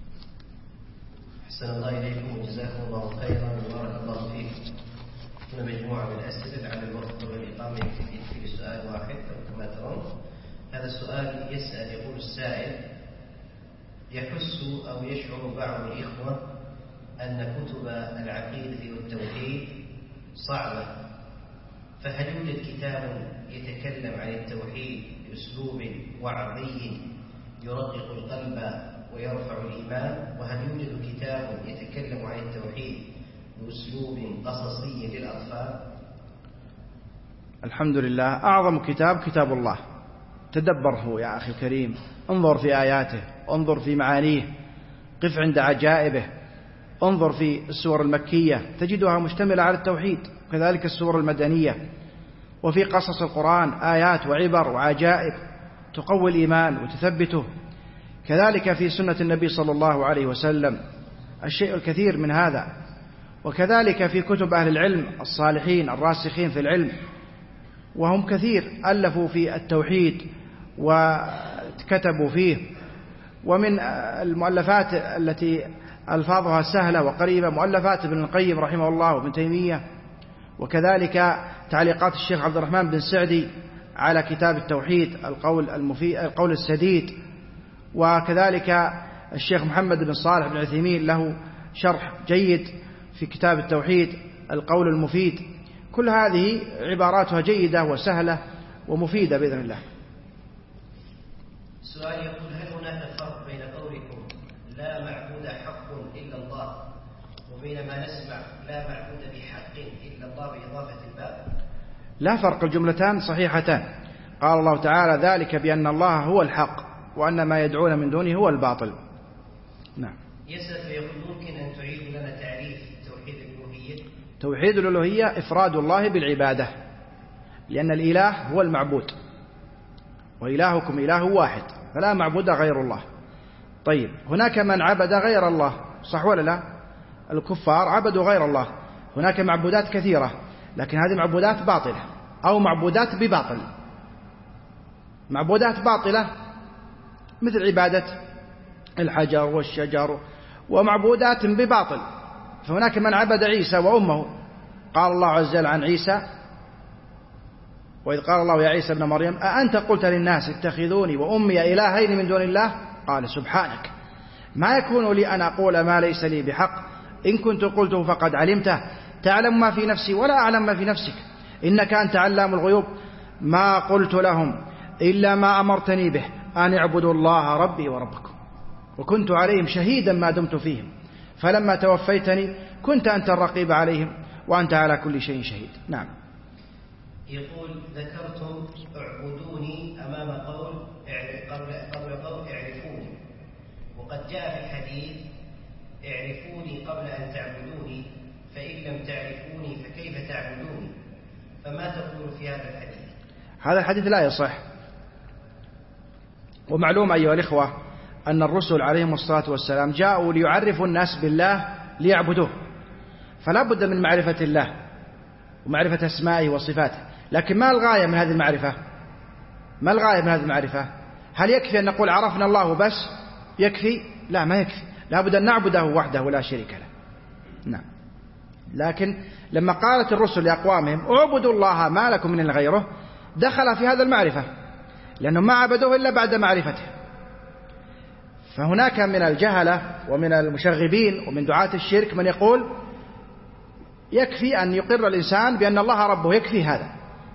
أحسن الله إليكم وجزاكم الله خيرا وبارك الله فيكم. هنا مجموعة من الأسئلة على الوقت والإقامة في سؤال واحد كما ترون. هذا السؤال يسأل يقول السائل: يحس أو يشعر بعض الإخوة أن كتب العقيدة والتوحيد صعبة، فهل يوجد كتاب يتكلم عن التوحيد بأسلوب وعظي يرقق القلب ويرفع الإيمان؟ وهل يوجد كتاب يتكلم عن التوحيد بأسلوب قصصي للأطفال؟ الحمد لله، أعظم كتاب كتاب الله، تدبره يا أخي الكريم، انظر في آياته، انظر في معانيه، قف عند عجائبه، انظر في السور المكية تجدها مشتملة على التوحيد، وكذلك السور المدنية، وفي قصص القرآن آيات وعبر وعجائب تقوي الإيمان وتثبته، كذلك في سنة النبي صلى الله عليه وسلم الشيء الكثير من هذا، وكذلك في كتب أهل العلم الصالحين الراسخين في العلم، وهم كثير ألفوا في التوحيد وكتبوا فيه. ومن المؤلفات التي ألفاظها سهلة وقريبة مؤلفات ابن القيم رحمه الله وابن تيمية، وكذلك تعليقات الشيخ عبد الرحمن بن سعدي على كتاب التوحيد القول المفيد القول السديد، وكذلك الشيخ محمد بن صالح بن عثيمين له شرح جيد في كتاب التوحيد القول المفيد. كل هذه عباراتها جيدة وسهلة ومفيدة بإذن الله. السؤال يقول: هل هناك فرق بين قولكم لا معبود حق إلا الله وبين ما نسمع لا معبود بحق إلا الله بإضافة الباء؟ لا فرق، الجملتان صحيحتان. قال الله تعالى: ذلك بأن الله هو الحق وأن ما يدعون من دونه هو الباطل. نعم. يسأل يقول: ممكن أن تعيد لنا تعريف توحيد الألوهية؟ توحيد الألوهية إفراد الله بالعبادة، لأن الإله هو المعبود، وإلهكم إله واحد فلا معبود غير الله. طيب، هناك من عبد غير الله، صح ولا لا؟ الكفار عبدوا غير الله، هناك معبودات كثيرة، لكن هذه معبودات باطلة أو معبودات بباطل. معبودات باطلة مثل عبادة الحجر والشجر، ومعبودات بباطل. فهناك من عبد عيسى وأمه، قال الله عز وجل عن عيسى: وإذ قال الله يا عيسى ابن مريم أأنت قلت للناس اتخذوني وأمي إلهين من دون الله؟ قال سبحانك ما يكون لي أن أقول ما ليس لي بحق، إن كنت قلته فقد علمته، تعلم ما في نفسي ولا أعلم ما في نفسك، إنك أنت علام الغيوب. ما قلت لهم إلا ما أمرتني به أن اعبدوا الله ربي وربكم، وكنت عليهم شهيدا ما دمت فيهم، فلما توفيتني كنت أنت الرقيب عليهم وأنت على كل شيء شهيد. نعم. يقول: ذكرتم اعبدوني أمام قول قبل قول قول اعرفوني، وقد جاء في الحديث اعرفوني قبل أن تعبدوني، فإن لم تعرفوني فكيف تعبدوني؟ فما تقول في هذا الحديث؟ هذا الحديث لا يصح. ومعلوم أيها الإخوة أن الرسل عليهم الصلاة والسلام جاءوا ليعرفوا الناس بالله ليعبدوه، فلا بد من معرفة الله ومعرفة أسمائه وصفاته. لكن ما الغاية من هذه المعرفة؟ ما الغاية من هذه المعرفة؟ هل يكفي أن نقول عرفنا الله بس؟ يكفي؟ لا، ما يكفي، لا بد أن نعبده وحده ولا شريك له. نعم. لكن لما قالت الرسل لأقوامهم اعبدوا الله ما لكم من غيره، دخل في هذا المعرفة، لأنهم ما عبدوه إلا بعد معرفته. فهناك من الجهلة ومن المشغبين ومن دعاة الشرك من يقول يكفي أن يقر الإنسان بأن الله ربه، يكفي هذا.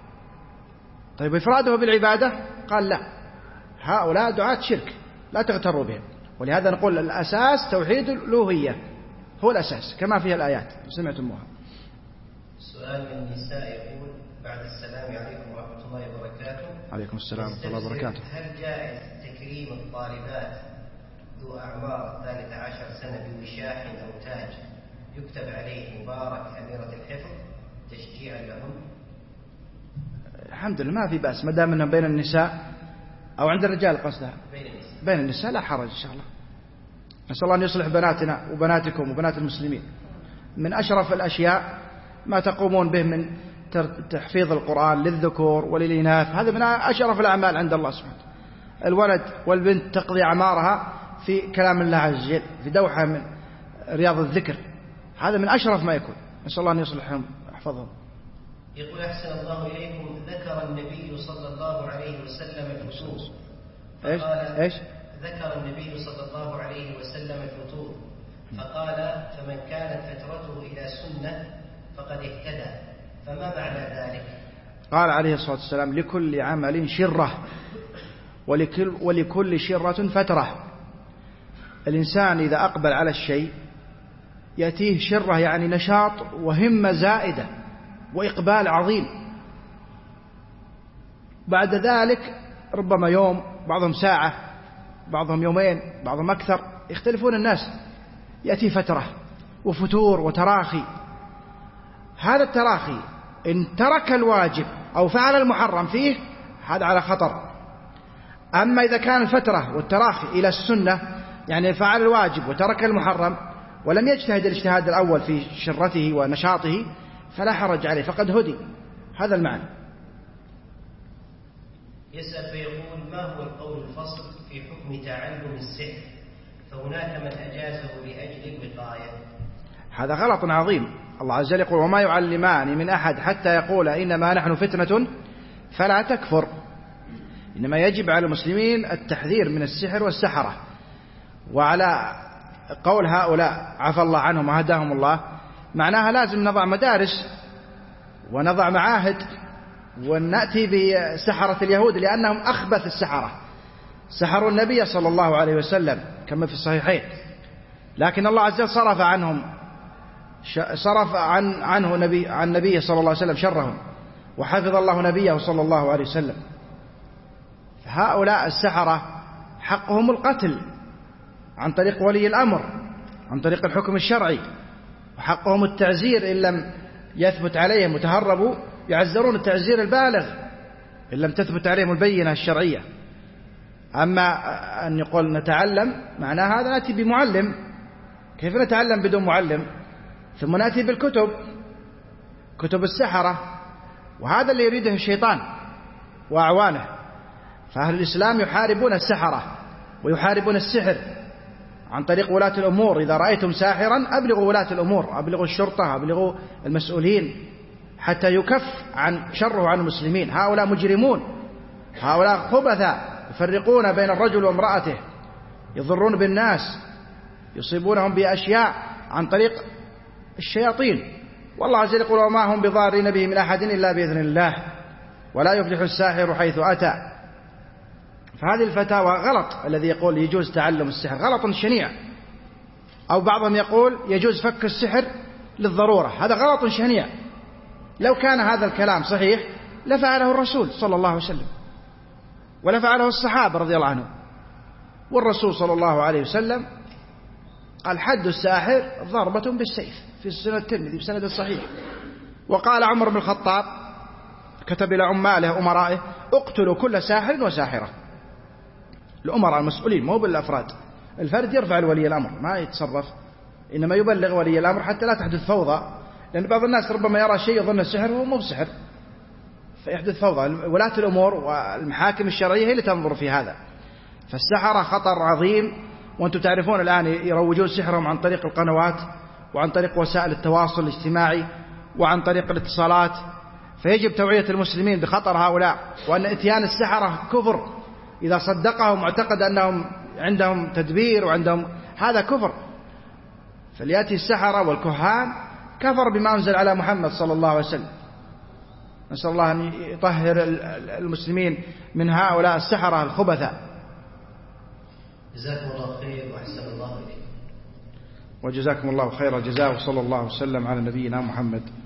طيب إفراده بالعبادة؟ قال لا، هؤلاء دعاة شرك لا تغتروا بهم. ولهذا نقول الأساس توحيد الألوهية، هو الأساس كما فيها الآيات سمعتموها. سؤال من النساء يقول: بعد السلام عليكم ورحمة الله وبركاته. عليكم السلام ورحمة الله وبركاته. هل جائز تكريم الطالبات ذو أعمار الثالثة عشر سنة بوشاح أو تاج يكتب عليه مبارك أميرة الحفظ تشجيعا لهم؟ الحمد لله ما في بأس، ما دام انهم بين النساء أو عند الرجال قصدها بين النساء. بين النساء لا حرج إن شاء الله. نسأل الله أن يصلح بناتنا وبناتكم وبنات المسلمين. من أشرف الأشياء ما تقومون به من تحفيظ القرآن للذكور وللإناث، هذا من أشرف الأعمال عند الله سبحانه. الولد والبنت تقضي أعمارها في كلام الله عز وجل، في دوحة من رياض الذكر، هذا من أشرف ما يكون. نسأل الله أن يصلحهم ويحفظهم. يقول: أحسن الله إليكم، ذكر النبي صلى الله عليه وسلم الفتور. إيش؟ إيش؟ ذكر النبي صلى الله عليه وسلم الفتور فقال: فمن كانت فترته إلى سنة فقد اهتدى، فما معنى ذلك؟ قال عليه الصلاة والسلام: لكل عمل شرة ولكل, ولكل شرة فترة. الإنسان إذا أقبل على الشيء يأتيه شرة، يعني نشاط وهمة زائدة وإقبال عظيم. بعد ذلك ربما يوم، بعضهم ساعة، بعضهم يومين، بعضهم أكثر، يختلفون الناس، يأتي فترة وفتور وتراخي. هذا التراخي إن ترك الواجب أو فعل المحرم فيه هذا على خطر. أما إذا كان الفترة والتراخي إلى السنة، يعني فعل الواجب وترك المحرم ولم يجتهد الاجتهاد الأول في شرته ونشاطه فلا حرج عليه، فقد هدي. هذا المعنى. يسأل فيقول: ما هو القول الفصل في حكم تعلم السحر؟ فهناك من أجازه لأجل الوقاية. هذا غلط عظيم. الله عز وجل يقول: وما يعلمان من أحد حتى يقول إنما نحن فتنة فلا تكفر. إنما يجب على المسلمين التحذير من السحر والسحرة. وعلى قول هؤلاء عفى الله عنهم وهداهم الله، معناها لازم نضع مدارس ونضع معاهد ونأتي بسحرة اليهود، لأنهم أخبث السحرة، سحروا النبي صلى الله عليه وسلم كما في الصحيحين. لكن الله عز وجل صرف عنهم صرف عن عنه نبي عن النبي صلى الله عليه وسلم شرهم، وحفظ الله نبيه صلى الله عليه وسلم. هؤلاء السحرة حقهم القتل عن طريق ولي الأمر، عن طريق الحكم الشرعي، وحقهم التعزير إن لم يثبت عليهم، وتهربوا يعزرون التعزير البالغ إن لم تثبت عليهم البينة الشرعية. أما أن يقول نتعلم، معناه هذا نأتي بمعلم. كيف نتعلم بدون معلم؟ ثم نأتي بالكتب، كتب السحرة، وهذا اللي يريده الشيطان وأعوانه. فأهل الإسلام يحاربون السحرة ويحاربون السحر عن طريق ولاة الأمور. إذا رأيتم ساحرا أبلغوا ولاة الأمور، أبلغوا الشرطة، أبلغوا المسؤولين، حتى يكف عن شره عن المسلمين. هؤلاء مجرمون، هؤلاء خبثاء، يفرقون بين الرجل وامرأته، يضرون بالناس، يصيبونهم بأشياء عن طريق الشياطين. والله عز وجل يقول: وما هم بضارين به من أحد إلا بإذن الله ولا يفلح الساحر حيث أتى. فهذه الفتاوى غلط. الذي يقول يجوز تعلم السحر غلط شنيع. أو بعضهم يقول يجوز فك السحر للضرورة، هذا غلط شنيع. لو كان هذا الكلام صحيح لفعله الرسول صلى الله عليه وسلم، ولفعله الصحابة رضي الله عنهم. والرسول صلى الله عليه وسلم قال حد الساحر ضربة بالسيف في سنة الترمذي بسند صحيح. وقال عمر بن الخطاب كتب إلى عماله أمرائه اقتلوا كل ساحر وساحرة. الأمراء المسؤولين مو بالأفراد، الفرد يرفع لولي الأمر ما يتصرف، إنما يبلغ ولي الأمر حتى لا تحدث فوضى، لأن بعض الناس ربما يرى شيء يظن السحر وهو مو بسحر فيحدث فوضى. ولاة الأمور والمحاكم الشرعية هي اللي تنظر في هذا. فالسحرة خطر عظيم، وأنتم تعرفون الآن يروجون سحرهم عن طريق القنوات وعن طريق وسائل التواصل الاجتماعي وعن طريق الاتصالات، فيجب توعية المسلمين بخطر هؤلاء، وأن إتيان السحرة كفر إذا صدقهم واعتقد أنهم عندهم تدبير وعندهم، هذا كفر. فليأتي السحرة والكهان كفر بما أنزل على محمد صلى الله عليه وسلم. نسأل الله أن يطهر المسلمين من هؤلاء السحرة الخبثاء. جزاكم الله خير وأحسن الله إليكم. وجزاكم الله خير الجزاء، وصلى الله وسلم على نبينا محمد.